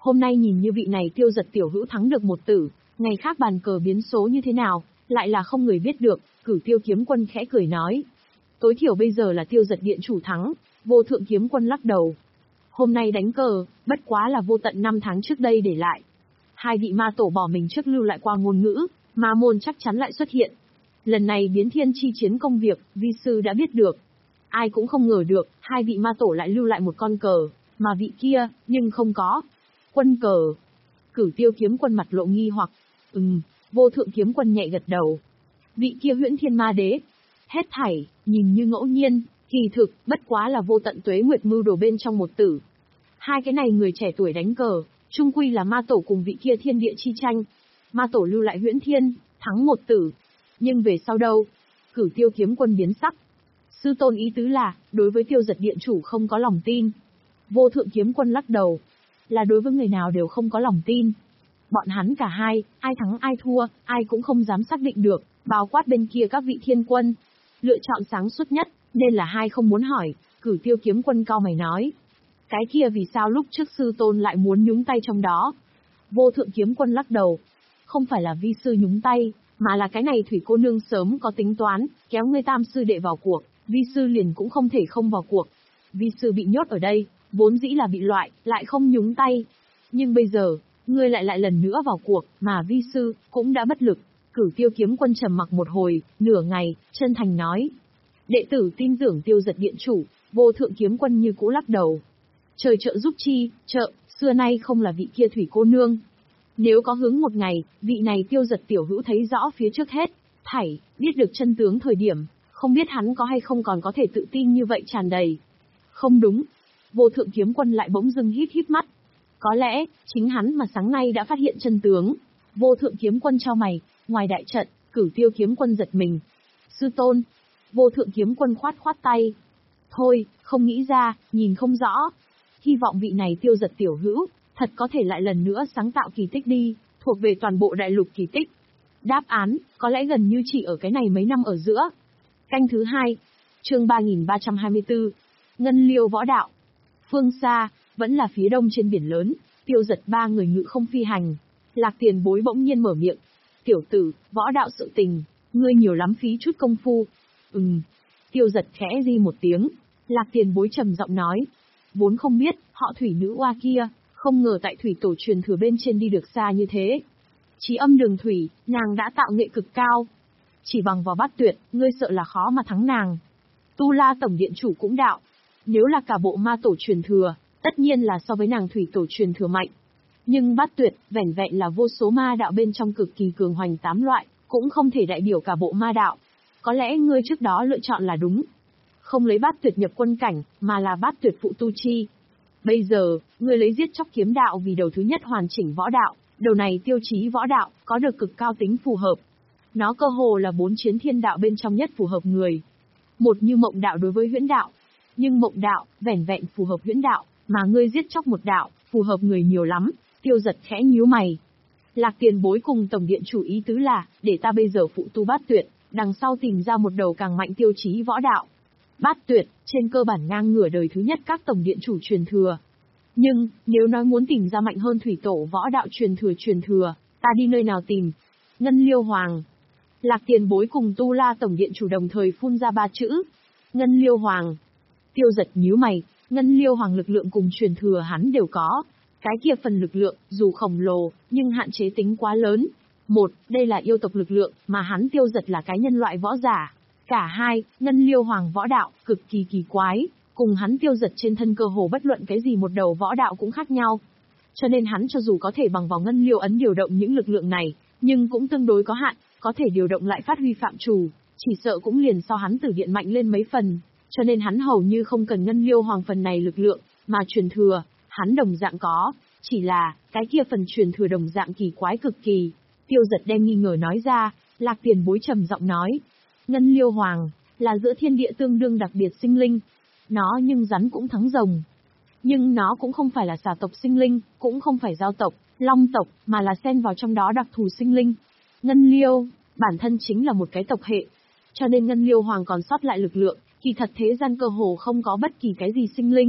Hôm nay nhìn như vị này Tiêu Giật tiểu hữu thắng được một tử, ngày khác bàn cờ biến số như thế nào, lại là không người biết được, Cửu Tiêu kiếm quân khẽ cười nói. Tối thiểu bây giờ là Tiêu Giật điện chủ thắng, Vô Thượng kiếm quân lắc đầu. Hôm nay đánh cờ, bất quá là vô tận năm tháng trước đây để lại. Hai vị ma tổ bỏ mình trước lưu lại qua ngôn ngữ, ma môn chắc chắn lại xuất hiện. Lần này biến thiên chi chiến công việc, vi sư đã biết được. Ai cũng không ngờ được, hai vị ma tổ lại lưu lại một con cờ, mà vị kia, nhưng không có. Quân cờ. Cửu Tiêu kiếm quân mặt lộ nghi hoặc. Ừm, Vô Thượng kiếm quân nhẹ gật đầu. Vị kia Huyễn Thiên Ma Đế. Hết thảy, nhìn như ngẫu nhiên, kỳ thực, bất quá là vô tận tuế nguyệt mưu đồ bên trong một tử. Hai cái này người trẻ tuổi đánh cờ, chung quy là ma tổ cùng vị kia thiên địa chi tranh. Ma tổ lưu lại Huyễn Thiên, thắng một tử. Nhưng về sau đâu? Cửu Tiêu kiếm quân biến sắc. Sư tôn ý tứ là, đối với Tiêu Giật điện chủ không có lòng tin. Vô Thượng kiếm quân lắc đầu. Là đối với người nào đều không có lòng tin. Bọn hắn cả hai, ai thắng ai thua, ai cũng không dám xác định được, bao quát bên kia các vị thiên quân. Lựa chọn sáng suốt nhất, nên là hai không muốn hỏi, Cửu Tiêu kiếm quân cao mày nói. Cái kia vì sao lúc trước sư tôn lại muốn nhúng tay trong đó? Vô Thượng kiếm quân lắc đầu. Không phải là vi sư nhúng tay, mà là cái này thủy cô nương sớm có tính toán, kéo ngươi tam sư đệ vào cuộc, vi sư liền cũng không thể không vào cuộc. Vi sư bị nhốt ở đây, vốn dĩ là bị loại, lại không nhúng tay. Nhưng bây giờ, ngươi lại lại lần nữa vào cuộc, mà vi sư, cũng đã bất lực. Cửu Tiêu kiếm quân trầm mặc một hồi, nửa ngày, chân thành nói. Đệ tử tin tưởng Tiêu Giật điện chủ, Vô Thượng kiếm quân như cũ lắc đầu. Trời trợ giúp chi, trợ, xưa nay không là vị kia thủy cô nương. Nếu có hướng một ngày, vị này Tiêu Giật tiểu hữu thấy rõ phía trước hết, thảy, biết được chân tướng thời điểm, không biết hắn có hay không còn có thể tự tin như vậy tràn đầy. Không đúng. Vô Thượng kiếm quân lại bỗng dưng hít hít mắt. Có lẽ, chính hắn mà sáng nay đã phát hiện chân tướng. Vô Thượng kiếm quân chau mày, ngoài đại trận, Cửu Tiêu kiếm quân giật mình. Sư tôn. Vô Thượng kiếm quân khoát khoát tay. Thôi, không nghĩ ra, nhìn không rõ. Hy vọng vị này Tiêu Giật tiểu hữu, thật có thể lại lần nữa sáng tạo kỳ tích đi, thuộc về toàn bộ đại lục kỳ tích. Đáp án, có lẽ gần như chỉ ở cái này mấy năm ở giữa. Canh thứ hai, chương ba nghìn ba trăm hai mươi tư, Ngân Liêu võ đạo. Phương xa, vẫn là phía đông trên biển lớn, Tiêu Giật ba người ngự không phi hành. Lạc Tiền Bối bỗng nhiên mở miệng. Tiểu tử, võ đạo sự tình, ngươi nhiều lắm phí chút công phu. Ừm. Tiêu Giật khẽ di một tiếng. Lạc Tiền Bối trầm giọng nói. Vốn không biết, họ thủy nữ oa kia, không ngờ tại thủy tổ truyền thừa bên trên đi được xa như thế. Chí âm đường thủy, nàng đã tạo nghệ cực cao. Chỉ bằng vào bát tuyệt, ngươi sợ là khó mà thắng nàng. Tu La tổng điện chủ cũng đạo. Nếu là cả bộ ma tổ truyền thừa, tất nhiên là so với nàng thủy tổ truyền thừa mạnh. Nhưng bát tuyệt, vẻn vẹn là vô số ma đạo bên trong cực kỳ cường hoành tám loại, cũng không thể đại biểu cả bộ ma đạo. Có lẽ ngươi trước đó lựa chọn là đúng. Không lấy bát tuyệt nhập quân cảnh, mà là bát tuyệt phụ tu chi. Bây giờ, ngươi lấy giết chóc kiếm đạo vì đầu thứ nhất hoàn chỉnh võ đạo, đầu này tiêu chí võ đạo, có được cực cao tính phù hợp. Nó cơ hồ là bốn chiến thiên đạo bên trong nhất phù hợp người. Một như mộng đạo đối với huyễn đạo. Nhưng mộng đạo, vẻn vẹn phù hợp huyễn đạo, mà ngươi giết chóc một đạo, phù hợp người nhiều lắm. Tiêu Giật khẽ nhíu mày. Lạc Tiền Bối cùng tổng điện chủ ý tứ là, để ta bây giờ phụ tu bát tuyệt, đằng sau tìm ra một đầu càng mạnh tiêu chí võ đạo. Bát tuyệt, trên cơ bản ngang ngửa đời thứ nhất các tổng điện chủ truyền thừa. Nhưng, nếu nói muốn tìm ra mạnh hơn thủy tổ võ đạo truyền thừa truyền thừa, ta đi nơi nào tìm? Ngân Liêu Hoàng. Lạc Tiền Bối cùng Tu La tổng điện chủ đồng thời phun ra ba chữ. Ngân Liêu Hoàng. Tiêu Giật nhíu mày, Ngân Liêu Hoàng lực lượng cùng truyền thừa hắn đều có. Cái kia phần lực lượng, dù khổng lồ, nhưng hạn chế tính quá lớn. Một, đây là yêu tộc lực lượng, mà hắn Tiêu Giật là cái nhân loại võ giả. Cả hai, Ngân Liêu Hoàng võ đạo, cực kỳ kỳ quái, cùng hắn Tiêu Giật trên thân cơ hồ bất luận cái gì một đầu võ đạo cũng khác nhau. Cho nên hắn cho dù có thể bằng vào Ngân Liêu ấn điều động những lực lượng này, nhưng cũng tương đối có hạn, có thể điều động lại phát huy phạm trù, chỉ sợ cũng liền so hắn Tử Điện mạnh lên mấy phần. Cho nên hắn hầu như không cần Ngân Liêu Hoàng phần này lực lượng, mà truyền thừa, hắn đồng dạng có, chỉ là, cái kia phần truyền thừa đồng dạng kỳ quái cực kỳ. Tiêu Giật đem nghi ngờ nói ra, Lạc Tiền Bối trầm giọng nói. Ngân Liêu Hoàng, là giữa thiên địa tương đương đặc biệt sinh linh. Nó nhưng rắn cũng thắng rồng. Nhưng nó cũng không phải là xà tộc sinh linh, cũng không phải giao tộc, long tộc, mà là xen vào trong đó đặc thù sinh linh. Ngân Liêu, bản thân chính là một cái tộc hệ. Cho nên Ngân Liêu Hoàng còn sót lại lực lượng, kỳ thật thế gian cơ hồ không có bất kỳ cái gì sinh linh,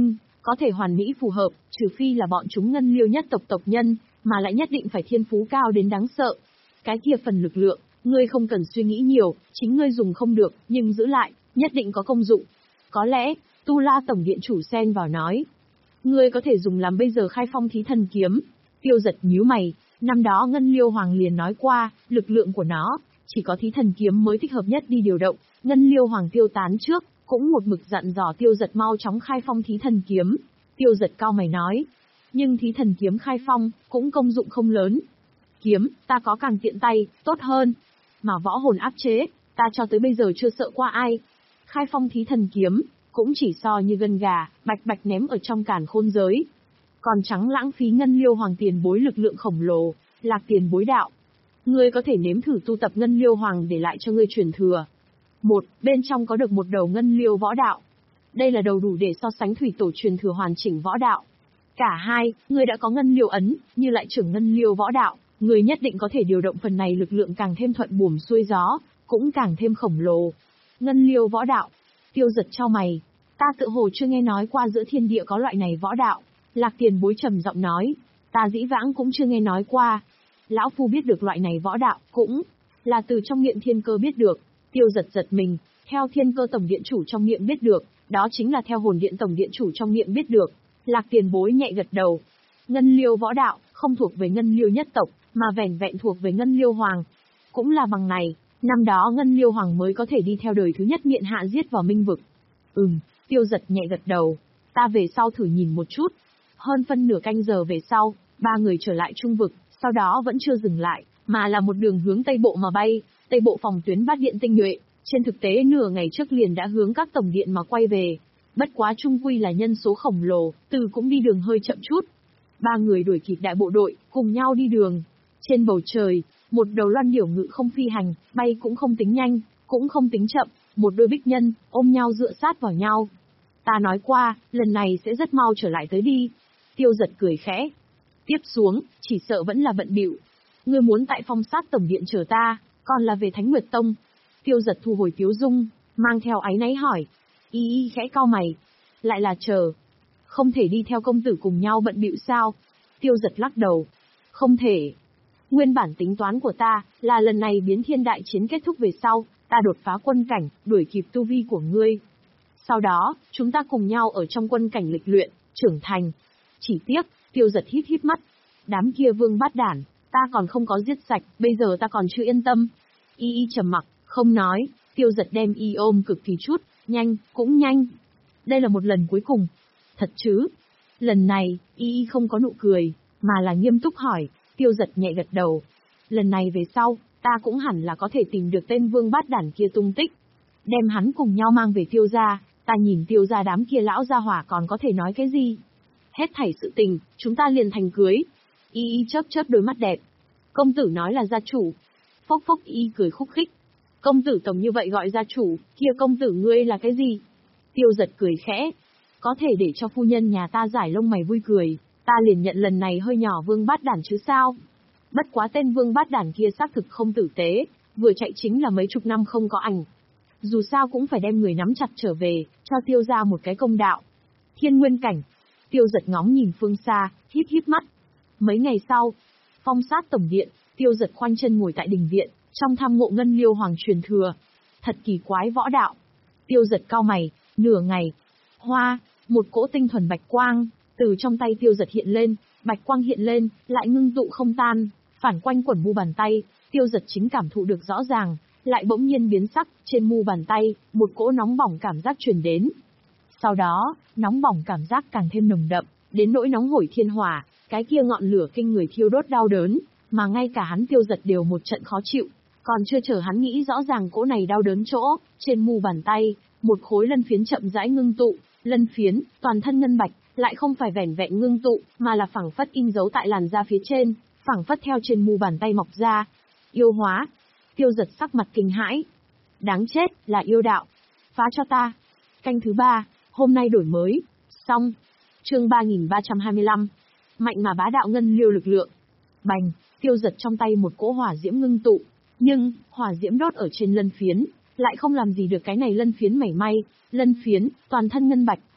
có thể hoàn mỹ phù hợp, trừ phi là bọn chúng ngân liêu nhất tộc tộc nhân, mà lại nhất định phải thiên phú cao đến đáng sợ. Cái kia phần lực lượng, ngươi không cần suy nghĩ nhiều, chính ngươi dùng không được, nhưng giữ lại, nhất định có công dụng. Có lẽ, Tu La Tổng Điện chủ xen vào nói. Ngươi có thể dùng làm bây giờ khai phong thí thần kiếm. Tiêu Giật nhíu mày, năm đó Ngân Liêu Hoàng liền nói qua, lực lượng của nó, chỉ có thí thần kiếm mới thích hợp nhất đi điều động. Ngân Liêu Hoàng tiêu tán trước, cũng một mực dặn dò Tiêu Giật mau chóng khai phong thí thần kiếm. Tiêu Giật cao mày nói. Nhưng thí thần kiếm khai phong, cũng công dụng không lớn. Kiếm, ta có càng tiện tay, tốt hơn. Mà võ hồn áp chế, ta cho tới bây giờ chưa sợ qua ai. Khai phong thí thần kiếm, cũng chỉ so như gân gà, bạch bạch ném ở trong càn khôn giới. Còn trắng lãng phí Ngân Liêu Hoàng tiền bối lực lượng khổng lồ, Lạc tiền bối đạo. Ngươi có thể nếm thử tu tập Ngân Liêu Hoàng để lại cho ngươi truyền thừa. Một, bên trong có được một đầu Ngân Liêu võ đạo. Đây là đầu đủ để so sánh thủy tổ truyền thừa hoàn chỉnh võ đạo. Cả hai, ngươi đã có Ngân Liêu ấn, như lại trưởng Ngân Liêu võ đạo, ngươi nhất định có thể điều động phần này lực lượng càng thêm thuận buồm xuôi gió, cũng càng thêm khổng lồ. Ngân Liêu võ đạo. Tiêu Giật chau mày. Ta tự hồ chưa nghe nói qua giữa thiên địa có loại này võ đạo. Lạc tiền bối trầm giọng nói. Ta dĩ vãng cũng chưa nghe nói qua. Lão phu biết được loại này võ đạo, cũng là từ trong miệng thiên cơ biết được. Tiêu Giật giật mình, theo thiên cơ tổng điện chủ trong miệng biết được, đó chính là theo hồn điện tổng điện chủ trong miệng biết được. Lạc tiền bối nhẹ gật đầu. Ngân Liêu võ đạo, không thuộc về Ngân Liêu nhất tộc, mà vẻn vẹn thuộc về Ngân Liêu Hoàng. Cũng là bằng này, năm đó Ngân Liêu Hoàng mới có thể đi theo đời thứ nhất miện hạ giết vào minh vực. Ừm, Tiêu Giật nhẹ gật đầu. Ta về sau thử nhìn một chút. Hơn phân nửa canh giờ về sau, ba người trở lại trung vực, sau đó vẫn chưa dừng lại, mà là một đường hướng Tây Bộ mà bay, Tây Bộ phòng tuyến bát điện tinh nhuệ, trên thực tế nửa ngày trước liền đã hướng các tổng điện mà quay về. Bất quá trung quy là nhân số khổng lồ, từ cũng đi đường hơi chậm chút. Ba người đuổi kịp đại bộ đội, cùng nhau đi đường. Trên bầu trời, một đầu loan điểu ngự không phi hành, bay cũng không tính nhanh, cũng không tính chậm, một đôi bích nhân, ôm nhau dựa sát vào nhau. Ta nói qua, lần này sẽ rất mau trở lại tới đi. Tiêu Giật cười khẽ. Tiếp xuống, chỉ sợ vẫn là bận bịu. Ngươi muốn tại phong sát tổng điện chờ ta, còn là về Thánh Nguyệt Tông. Tiêu Giật thu hồi tiếu dung, mang theo áy náy hỏi. Y y khẽ cau mày. Lại là chờ. Không thể đi theo công tử cùng nhau bận bịu sao? Tiêu Giật lắc đầu. Không thể. Nguyên bản tính toán của ta, là lần này biến thiên đại chiến kết thúc về sau, ta đột phá quân cảnh, đuổi kịp tu vi của ngươi. Sau đó, chúng ta cùng nhau ở trong quân cảnh lịch luyện, trưởng thành. Chỉ tiếc, Tiêu Giật hít hít mắt. Đám kia vương bát đản, ta còn không có giết sạch, bây giờ ta còn chưa yên tâm. Y y trầm mặc, không nói. Tiêu Giật đem y ôm cực kỳ chút, nhanh, cũng nhanh. Đây là một lần cuối cùng. Thật chứ? Lần này, y y không có nụ cười, mà là nghiêm túc hỏi. Tiêu Giật nhẹ gật đầu. Lần này về sau, ta cũng hẳn là có thể tìm được tên vương bát đản kia tung tích. Đem hắn cùng nhau mang về Tiêu gia, ta nhìn Tiêu gia đám kia lão gia hỏa còn có thể nói cái gì. Hết thảy sự tình, chúng ta liền thành cưới. Y y chớp chớp đôi mắt đẹp. Công tử nói là gia chủ. Phốc phốc y cười khúc khích. Công tử tổng như vậy gọi gia chủ, kia công tử ngươi là cái gì? Tiêu Giật cười khẽ. Có thể để cho phu nhân nhà ta giải lông mày vui cười, ta liền nhận lần này hơi nhỏ vương bát đản chứ sao? Bất quá tên vương bát đản kia xác thực không tử tế, vừa chạy chính là mấy chục năm không có ảnh. Dù sao cũng phải đem người nắm chặt trở về, cho Tiêu gia một cái công đạo. Thiên nguyên cảnh. Tiêu Giật ngóng nhìn phương xa, híp híp mắt. Mấy ngày sau, phong sát tổng điện, Tiêu Giật khoanh chân ngồi tại đình viện, trong tham ngộ Ngân Liêu Hoàng truyền thừa. Thật kỳ quái võ đạo. Tiêu Giật cau mày, nửa ngày. Hoa, một cỗ tinh thuần bạch quang, từ trong tay Tiêu Giật hiện lên, bạch quang hiện lên, lại ngưng tụ không tan, phản quanh quẩn mu bàn tay, Tiêu Giật chính cảm thụ được rõ ràng, lại bỗng nhiên biến sắc, trên mu bàn tay, một cỗ nóng bỏng cảm giác truyền đến. Sau đó, nóng bỏng cảm giác càng thêm nồng đậm, đến nỗi nóng hổi thiên hỏa, cái kia ngọn lửa kinh người thiêu đốt đau đớn, mà ngay cả hắn Tiêu Giật đều một trận khó chịu, còn chưa chờ hắn nghĩ rõ ràng cỗ này đau đớn chỗ, trên mu bàn tay, một khối lân phiến chậm rãi ngưng tụ, lân phiến, toàn thân ngân bạch, lại không phải vẻn vẹn ngưng tụ, mà là phẳng phất in dấu tại làn da phía trên, phẳng phất theo trên mu bàn tay mọc ra. Yêu hóa. Tiêu Giật sắc mặt kinh hãi. Đáng chết, là yêu đạo. Phá cho ta. Canh thứ ba, hôm nay đổi mới. Xong. Chương ba nghìn ba trăm hai mươi lăm. Mạnh mà bá đạo Ngân Liêu lực lượng. Bành, Tiêu Giật trong tay một cỗ hỏa diễm ngưng tụ. Nhưng, hỏa diễm đốt ở trên lân phiến, lại không làm gì được cái này lân phiến mảy may. Lân phiến, toàn thân ngân bạch,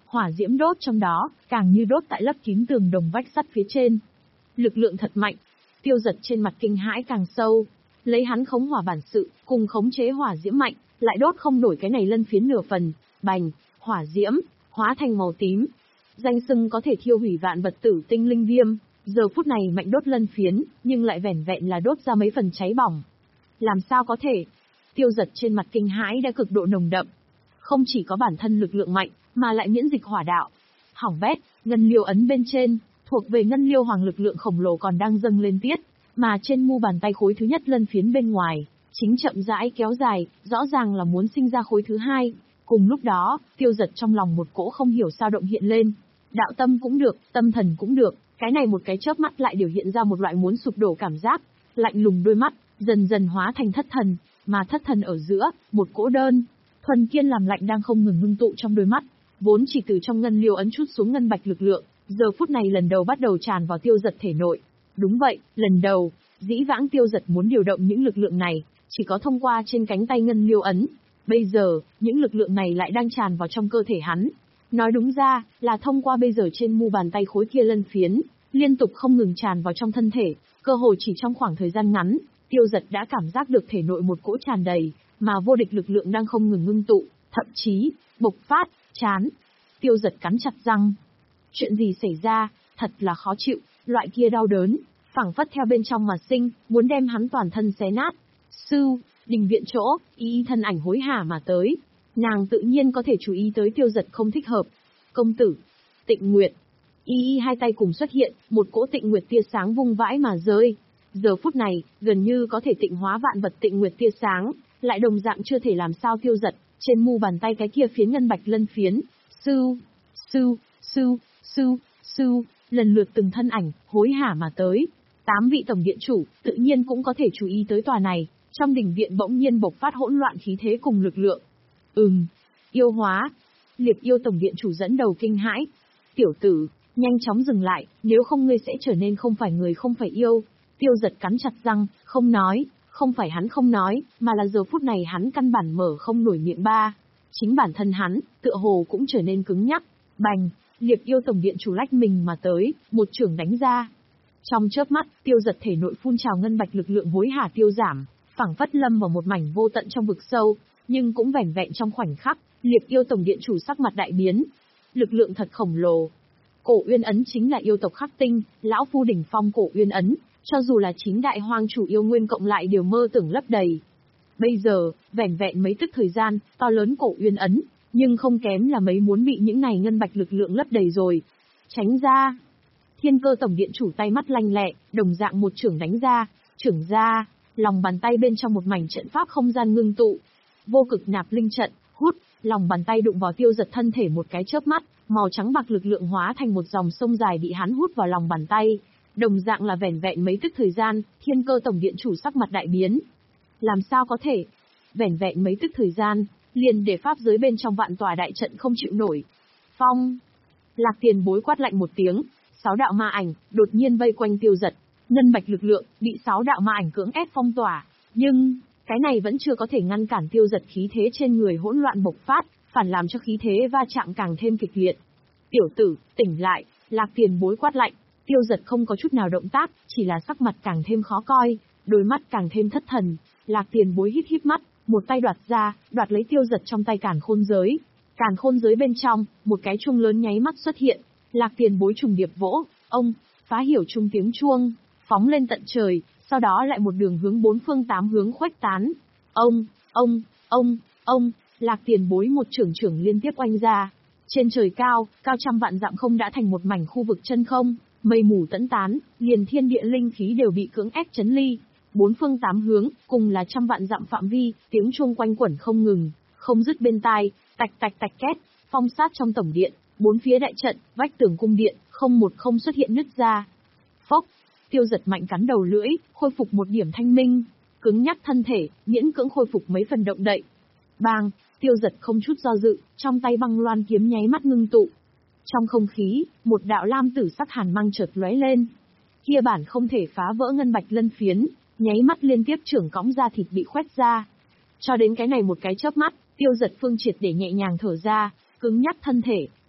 hỏa diễm đốt trong đó, càng như đốt tại lấp kín tường đồng vách sắt phía trên. Lực lượng thật mạnh. Tiêu Dật trên mặt kinh hãi càng sâu. Lấy hắn khống hỏa bản sự, cùng khống chế hỏa diễm mạnh, lại đốt không nổi cái này lân phiến nửa phần, bành, hỏa diễm, hóa thành màu tím. Danh xưng có thể thiêu hủy vạn vật tử tinh linh viêm, giờ phút này mạnh đốt lân phiến, nhưng lại vẻn vẹn là đốt ra mấy phần cháy bỏng. Làm sao có thể? Tiêu Dật trên mặt kinh hãi đã cực độ nồng đậm. Không chỉ có bản thân lực lượng mạnh, mà lại miễn dịch hỏa đạo. Hỏng bét, ngân liêu ấn bên trên, thuộc về ngân liêu hoàng lực lượng khổng lồ còn đang dâng lên tiết, mà trên mu bàn tay khối thứ nhất lân phiến bên ngoài, chính chậm rãi kéo dài, rõ ràng là muốn sinh ra khối thứ hai. Cùng lúc đó, Tiêu Dật trong lòng một cỗ không hiểu sao động hiện lên. Đạo tâm cũng được, tâm thần cũng được, cái này một cái chớp mắt lại biểu hiện ra một loại muốn sụp đổ cảm giác, lạnh lùng đôi mắt, dần dần hóa thành thất thần, mà thất thần ở giữa, một cỗ đơn, thuần kiên làm lạnh đang không ngừng ngưng tụ trong đôi mắt, vốn chỉ từ trong ngân liêu ấn chút xuống ngân bạch lực lượng, giờ phút này lần đầu bắt đầu tràn vào Tiêu Dật thể nội. Đúng vậy, lần đầu, dĩ vãng Tiêu Dật muốn điều động những lực lượng này, chỉ có thông qua trên cánh tay ngân liêu ấn. Bây giờ, những lực lượng này lại đang tràn vào trong cơ thể hắn. Nói đúng ra, là thông qua bây giờ trên mu bàn tay khối kia lân phiến, liên tục không ngừng tràn vào trong thân thể, cơ hồ chỉ trong khoảng thời gian ngắn, Tiêu Dật đã cảm giác được thể nội một cỗ tràn đầy, mà vô địch lực lượng đang không ngừng ngưng tụ, thậm chí, bộc phát, chán. Tiêu Dật cắn chặt răng. Chuyện gì xảy ra, thật là khó chịu, loại kia đau đớn, phảng phất theo bên trong mà sinh, muốn đem hắn toàn thân xé nát. Sư, đình viện chỗ, y thân ảnh hối hả mà tới. Nàng tự nhiên có thể chú ý tới Tiêu Dật không thích hợp. Công tử, Tịnh Nguyệt. Y y hai tay cùng xuất hiện, một cỗ Tịnh Nguyệt tia sáng vung vãi mà rơi. Giờ phút này, gần như có thể tịnh hóa vạn vật Tịnh Nguyệt tia sáng, lại đồng dạng chưa thể làm sao Tiêu Dật, trên mu bàn tay cái kia phiến ngân bạch lân phiến. Sư, sư, sư, sư, sư, lần lượt từng thân ảnh, hối hả mà tới. Tám vị tổng điện chủ, tự nhiên cũng có thể chú ý tới tòa này, trong đình viện bỗng nhiên bộc phát hỗn loạn khí thế cùng lực lượng. Ừm, yêu hóa. Liệt yêu tổng điện chủ dẫn đầu kinh hãi. Tiểu tử, nhanh chóng dừng lại, nếu không ngươi sẽ trở nên không phải người không phải yêu. Tiêu Dật cắn chặt răng, không nói, không phải hắn không nói, mà là giờ phút này hắn căn bản mở không nổi miệng ba. Chính bản thân hắn, tựa hồ cũng trở nên cứng nhắc. Bành, liệt yêu tổng điện chủ lách mình mà tới, một chưởng đánh ra. Trong chớp mắt, Tiêu Dật thể nội phun trào ngân bạch lực lượng hối hả tiêu giảm, phảng phất lâm vào một mảnh vô tận trong vực sâu, nhưng cũng vẻn vẹn trong khoảnh khắc, liệt yêu tổng điện chủ sắc mặt đại biến. Lực lượng thật khổng lồ. Cổ Uyên ấn chính là yêu tộc khắc tinh, lão phu đỉnh phong Cổ Uyên ấn, cho dù là chính đại hoang chủ yêu nguyên cộng lại đều mơ tưởng lấp đầy. Bây giờ, vẻn vẹn mấy tức thời gian, to lớn Cổ Uyên ấn, nhưng không kém là mấy muốn bị những này ngân bạch lực lượng lấp đầy rồi. Tránh ra. Thiên Cơ tổng điện chủ tay mắt lanh lẹ, đồng dạng một chưởng đánh ra, chưởng ra, lòng bàn tay bên trong một mảnh trận pháp không gian ngưng tụ. Vô cực nạp linh trận, hút, lòng bàn tay đụng vào Tiêu Dật thân thể một cái chớp mắt, màu trắng bạc lực lượng hóa thành một dòng sông dài bị hắn hút vào lòng bàn tay. Đồng dạng là vẻn vẹn mấy tức thời gian, Thiên Cơ tổng điện chủ sắc mặt đại biến. Làm sao có thể? Vẻn vẹn mấy tức thời gian, liền để pháp giới bên trong vạn tòa đại trận không chịu nổi. Phong. Lạc Tiền Bối quát lạnh một tiếng, sáu đạo ma ảnh đột nhiên vây quanh Tiêu Dật, ngân bạch lực lượng bị sáu đạo ma ảnh cưỡng ép phong tỏa, nhưng cái này vẫn chưa có thể ngăn cản Tiêu Dật khí thế trên người hỗn loạn bộc phát, phản làm cho khí thế va chạm càng thêm kịch liệt. Tiểu tử, tỉnh lại, Lạc Tiền Bối quát lạnh. Tiêu Dật không có chút nào động tác, chỉ là sắc mặt càng thêm khó coi, đôi mắt càng thêm thất thần. Lạc Tiền Bối hít hít mắt, một tay đoạt ra, đoạt lấy Tiêu Dật trong tay càn khôn giới. Càn khôn giới bên trong, một cái chuông lớn nháy mắt xuất hiện. Lạc Tiền Bối trùng điệp vỗ, ông, phá hiểu chung tiếng chuông, phóng lên tận trời, sau đó lại một đường hướng bốn phương tám hướng khuếch tán. Ông, ông, ông, ông, Lạc Tiền Bối một trưởng trưởng liên tiếp oanh ra. Trên trời cao, cao trăm vạn dặm không đã thành một mảnh khu vực chân không, mây mù tẫn tán, liền thiên địa linh khí đều bị cưỡng ép chấn ly. Bốn phương tám hướng, cùng là trăm vạn dặm phạm vi, tiếng chuông quanh quẩn không ngừng, không dứt bên tai, tạch tạch tạch két, phong sát trong tổng điện, bốn phía đại trận, vách tường cung điện, không một không xuất hiện nứt ra. Phốc, Tiêu Dật mạnh cắn đầu lưỡi, khôi phục một điểm thanh minh, cứng nhắc thân thể, miễn cưỡng khôi phục mấy phần động đậy. Bang, Tiêu Dật không chút do dự, trong tay băng loan kiếm nháy mắt ngưng tụ. Trong không khí, một đạo lam tử sắc hàn mang chợt lóe lên. Kia bản không thể phá vỡ ngân bạch lân phiến, nháy mắt liên tiếp trưởng cõng ra thịt bị khoét ra. Cho đến cái này một cái chớp mắt, Tiêu Dật phương triệt để nhẹ nhàng thở ra, cứng nhắc thân thể,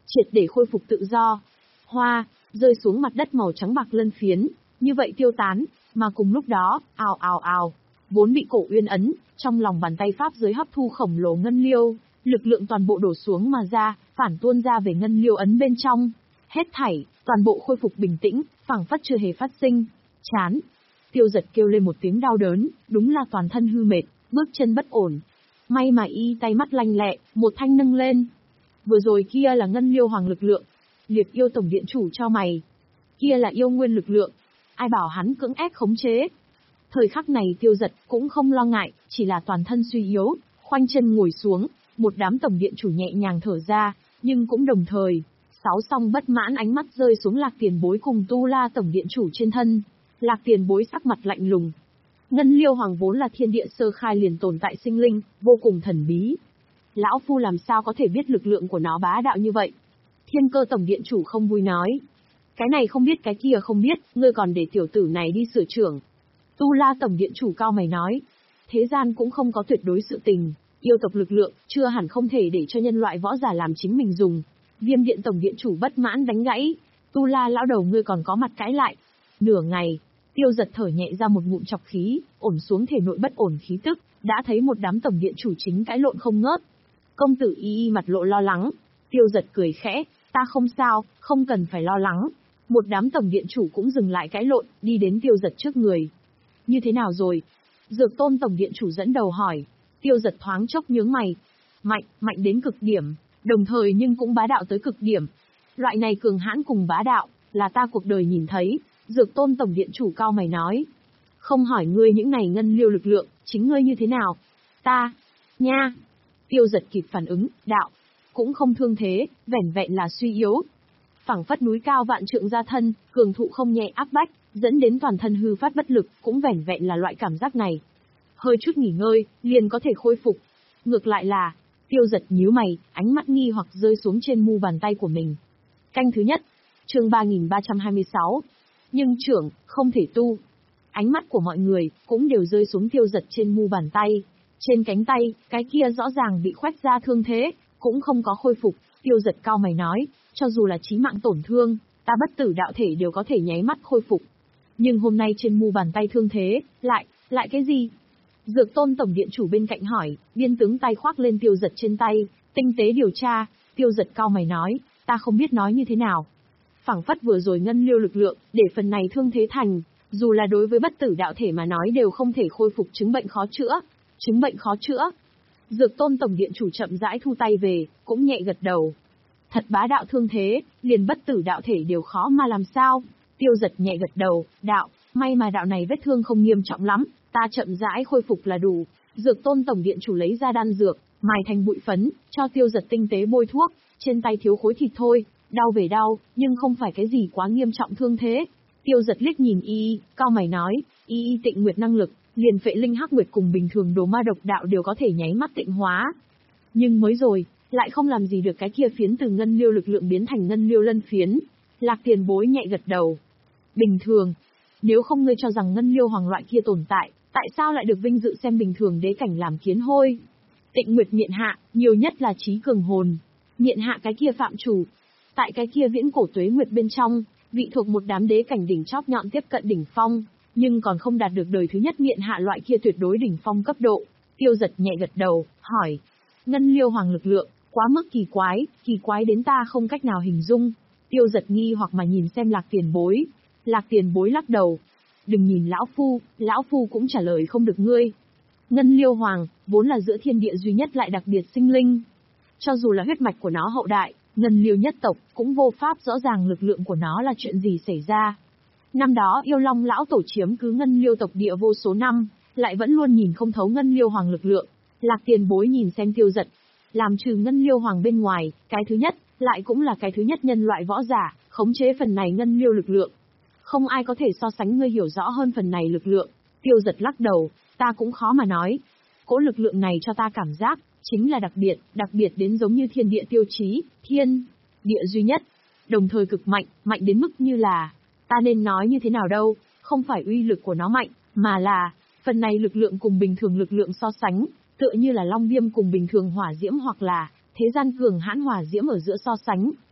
triệt để khôi phục tự do. Hoa, rơi xuống mặt đất màu trắng bạc lân phiến, như vậy tiêu tán, mà cùng lúc đó, ào ào ào, vốn bị cổ uyên ấn, trong lòng bàn tay pháp giới hấp thu khổng lồ ngân liêu, lực lượng toàn bộ đổ xuống mà ra, phản tuôn ra về ngân liêu ấn bên trong. Hết thảy, toàn bộ khôi phục bình tĩnh, phảng phất chưa hề phát sinh. Chán. Tiêu Giật kêu lên một tiếng đau đớn, đúng là toàn thân hư mệt, bước chân bất ổn. May mà y tay mắt lanh lẹ, một thanh nâng lên. Vừa rồi kia là ngân liêu hoàng lực lượng. Liệt yêu tổng điện chủ cho mày. Kia là yêu nguyên lực lượng. Ai bảo hắn cưỡng ép khống chế. Thời khắc này Tiêu Giật cũng không lo ngại, chỉ là toàn thân suy yếu, khoanh chân ngồi xuống, một đám tổng điện chủ nhẹ nhàng thở ra, nhưng cũng đồng thời, sáu song bất mãn ánh mắt rơi xuống Lạc Tiền Bối cùng Tu La tổng điện chủ trên thân. Lạc Tiền Bối sắc mặt lạnh lùng. Ngân liêu hoàng vốn là thiên địa sơ khai liền tồn tại sinh linh, vô cùng thần bí. Lão Phu làm sao có thể biết lực lượng của nó bá đạo như vậy? Thiên Cơ tổng điện chủ không vui nói. Cái này không biết cái kia không biết, ngươi còn để tiểu tử này đi sửa trưởng. Tu La tổng điện chủ cao mày nói. Thế gian cũng không có tuyệt đối sự tình, yêu tộc lực lượng, chưa hẳn không thể để cho nhân loại võ giả làm chính mình dùng. Viêm điện tổng điện chủ bất mãn đánh gãy. Tu La lão đầu ngươi còn có mặt cãi lại. Nửa ngày, Tiêu Giật thở nhẹ ra một ngụm chọc khí, ổn xuống thể nội bất ổn khí tức, đã thấy một đám tổng điện chủ chính cãi lộn không ngớt. Công tử y y mặt lộ lo lắng. Tiêu Giật cười khẽ, ta không sao, không cần phải lo lắng. Một đám tổng điện chủ cũng dừng lại cãi lộn, đi đến Tiêu Giật trước người. Như thế nào rồi? Dược Tôn tổng điện chủ dẫn đầu hỏi. Tiêu Giật thoáng chốc nhướng mày. Mạnh, mạnh đến cực điểm, đồng thời nhưng cũng bá đạo tới cực điểm. Loại này cường hãn cùng bá đạo, là ta cuộc đời nhìn thấy. Dược Tôn tổng điện chủ cao mày nói. Không hỏi ngươi những này ngân liêu lực lượng, chính ngươi như thế nào? Ta, nha. Tiêu Giật kịp phản ứng, đạo. Cũng không thương thế, vẻn vẹn là suy yếu. Phảng phất núi cao vạn trượng ra thân, cường thụ không nhẹ áp bách, dẫn đến toàn thân hư phát bất lực, cũng vẻn vẹn là loại cảm giác này. Hơi chút nghỉ ngơi, liền có thể khôi phục. Ngược lại là, Tiêu Giật nhíu mày, ánh mắt nghi hoặc rơi xuống trên mu bàn tay của mình. Canh thứ nhất, chương ba nghìn ba trăm hai mươi sáu. Nhưng trưởng, không thể tu. Ánh mắt của mọi người, cũng đều rơi xuống Tiêu Giật trên mu bàn tay. Trên cánh tay, cái kia rõ ràng bị khoét ra thương thế, cũng không có khôi phục. Tiêu Giật cao mày nói, cho dù là chí mạng tổn thương, ta bất tử đạo thể đều có thể nháy mắt khôi phục. Nhưng hôm nay trên mu bàn tay thương thế, lại, lại cái gì? Dược Tôn tổng điện chủ bên cạnh hỏi, viên tướng tay khoác lên Tiêu Giật trên tay, tinh tế điều tra. Tiêu Giật cao mày nói, ta không biết nói như thế nào. Phảng phất vừa rồi ngân liêu lực lượng, để phần này thương thế thành, dù là đối với bất tử đạo thể mà nói đều không thể khôi phục chứng bệnh khó chữa. Chứng bệnh khó chữa. Dược Tôn tổng điện chủ chậm rãi thu tay về, cũng nhẹ gật đầu. Thật bá đạo thương thế, liền bất tử đạo thể đều khó mà làm sao. Tiêu Giật nhẹ gật đầu, đạo, may mà đạo này vết thương không nghiêm trọng lắm, ta chậm rãi khôi phục là đủ. Dược Tôn tổng điện chủ lấy ra đan dược, mài thành bụi phấn, cho Tiêu Giật tinh tế bôi thuốc, trên tay thiếu khối thịt thôi, đau về đau, nhưng không phải cái gì quá nghiêm trọng thương thế. Tiêu Giật liếc nhìn y y, cao mày nói, y y tịnh nguyệt năng lực, liền phệ linh hắc nguyệt cùng bình thường đồ ma độc đạo đều có thể nháy mắt tịnh hóa. Nhưng mới rồi, lại không làm gì được cái kia phiến từ ngân liêu lực lượng biến thành ngân liêu lân phiến. Lạc Tiền Bối nhẹ gật đầu. Bình thường. Nếu không ngươi cho rằng ngân liêu hoàng loại kia tồn tại, tại sao lại được vinh dự xem bình thường đế cảnh làm kiến hôi? Tịnh nguyệt miện hạ, nhiều nhất là trí cường hồn. Miện hạ cái kia phạm chủ. Tại cái kia viễn cổ tuế nguyệt bên trong, vị thuộc một đám đế cảnh đỉnh chóp nhọn tiếp cận đỉnh phong, nhưng còn không đạt được đời thứ nhất miện hạ loại kia tuyệt đối đỉnh phong cấp độ. Tiêu Giật nhẹ gật đầu, hỏi. Ngân liêu hoàng lực lượng, quá mức kỳ quái, kỳ quái đến ta không cách nào hình dung. Tiêu Giật nghi hoặc mà nhìn xem Lạc Tiền Bối. Lạc Tiền Bối lắc đầu. Đừng nhìn lão phu, lão phu cũng trả lời không được ngươi. Ngân liêu hoàng, vốn là giữa thiên địa duy nhất lại đặc biệt sinh linh. Cho dù là huyết mạch của nó hậu đại, ngân liêu nhất tộc, cũng vô pháp rõ ràng lực lượng của nó là chuyện gì xảy ra. Năm đó yêu long lão tổ chiếm cứ ngân liêu tộc địa vô số năm, lại vẫn luôn nhìn không thấu ngân liêu hoàng lực lượng. Lạc Tiền Bối nhìn xem Tiêu Giật. Làm trừ ngân liêu hoàng bên ngoài, cái thứ nhất, lại cũng là cái thứ nhất nhân loại võ giả, khống chế phần này ngân liêu lực lượng. Không ai có thể so sánh ngươi hiểu rõ hơn phần này lực lượng. Tiêu Giật lắc đầu, ta cũng khó mà nói. Cỗ lực lượng này cho ta cảm giác, chính là đặc biệt, đặc biệt đến giống như thiên địa tiêu chí, thiên, địa duy nhất. Đồng thời cực mạnh, mạnh đến mức như là, ta nên nói như thế nào đâu, không phải uy lực của nó mạnh, mà là, phần này lực lượng cùng bình thường lực lượng so sánh, tựa như là long viêm cùng bình thường hỏa diễm hoặc là, thế gian cường hãn hỏa diễm ở giữa so sánh.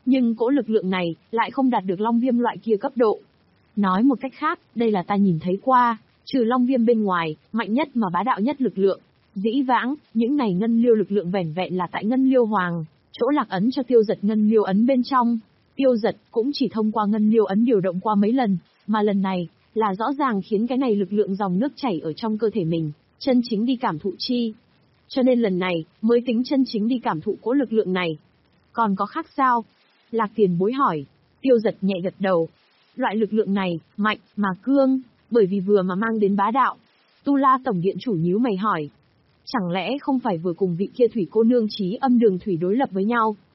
Nhưng cỗ lực lượng này, lại không đạt được long viêm loại kia cấp độ. Nói một cách khác, đây là ta nhìn thấy qua, trừ long viêm bên ngoài, mạnh nhất mà bá đạo nhất lực lượng. Dĩ vãng, những này ngân liêu lực lượng vẻn vẹn là tại ngân liêu hoàng, chỗ lạc ấn cho tiêu giật ngân liêu ấn bên trong. Tiêu giật cũng chỉ thông qua ngân liêu ấn điều động qua mấy lần, mà lần này, là rõ ràng khiến cái này lực lượng dòng nước chảy ở trong cơ thể mình, chân chính đi cảm thụ chi. Cho nên lần này, mới tính chân chính đi cảm thụ cỗ lực lượng này. Còn có khác sao? Lạc Tiền Bối hỏi. Tiêu giật nhẹ gật đầu. Loại lực lượng này, mạnh, mà cương, bởi vì vừa mà mang đến bá đạo. Tu La Tổng Điện chủ nhíu mày hỏi. Chẳng lẽ không phải vừa cùng vị kia thủy cô nương trí âm đường thủy đối lập với nhau,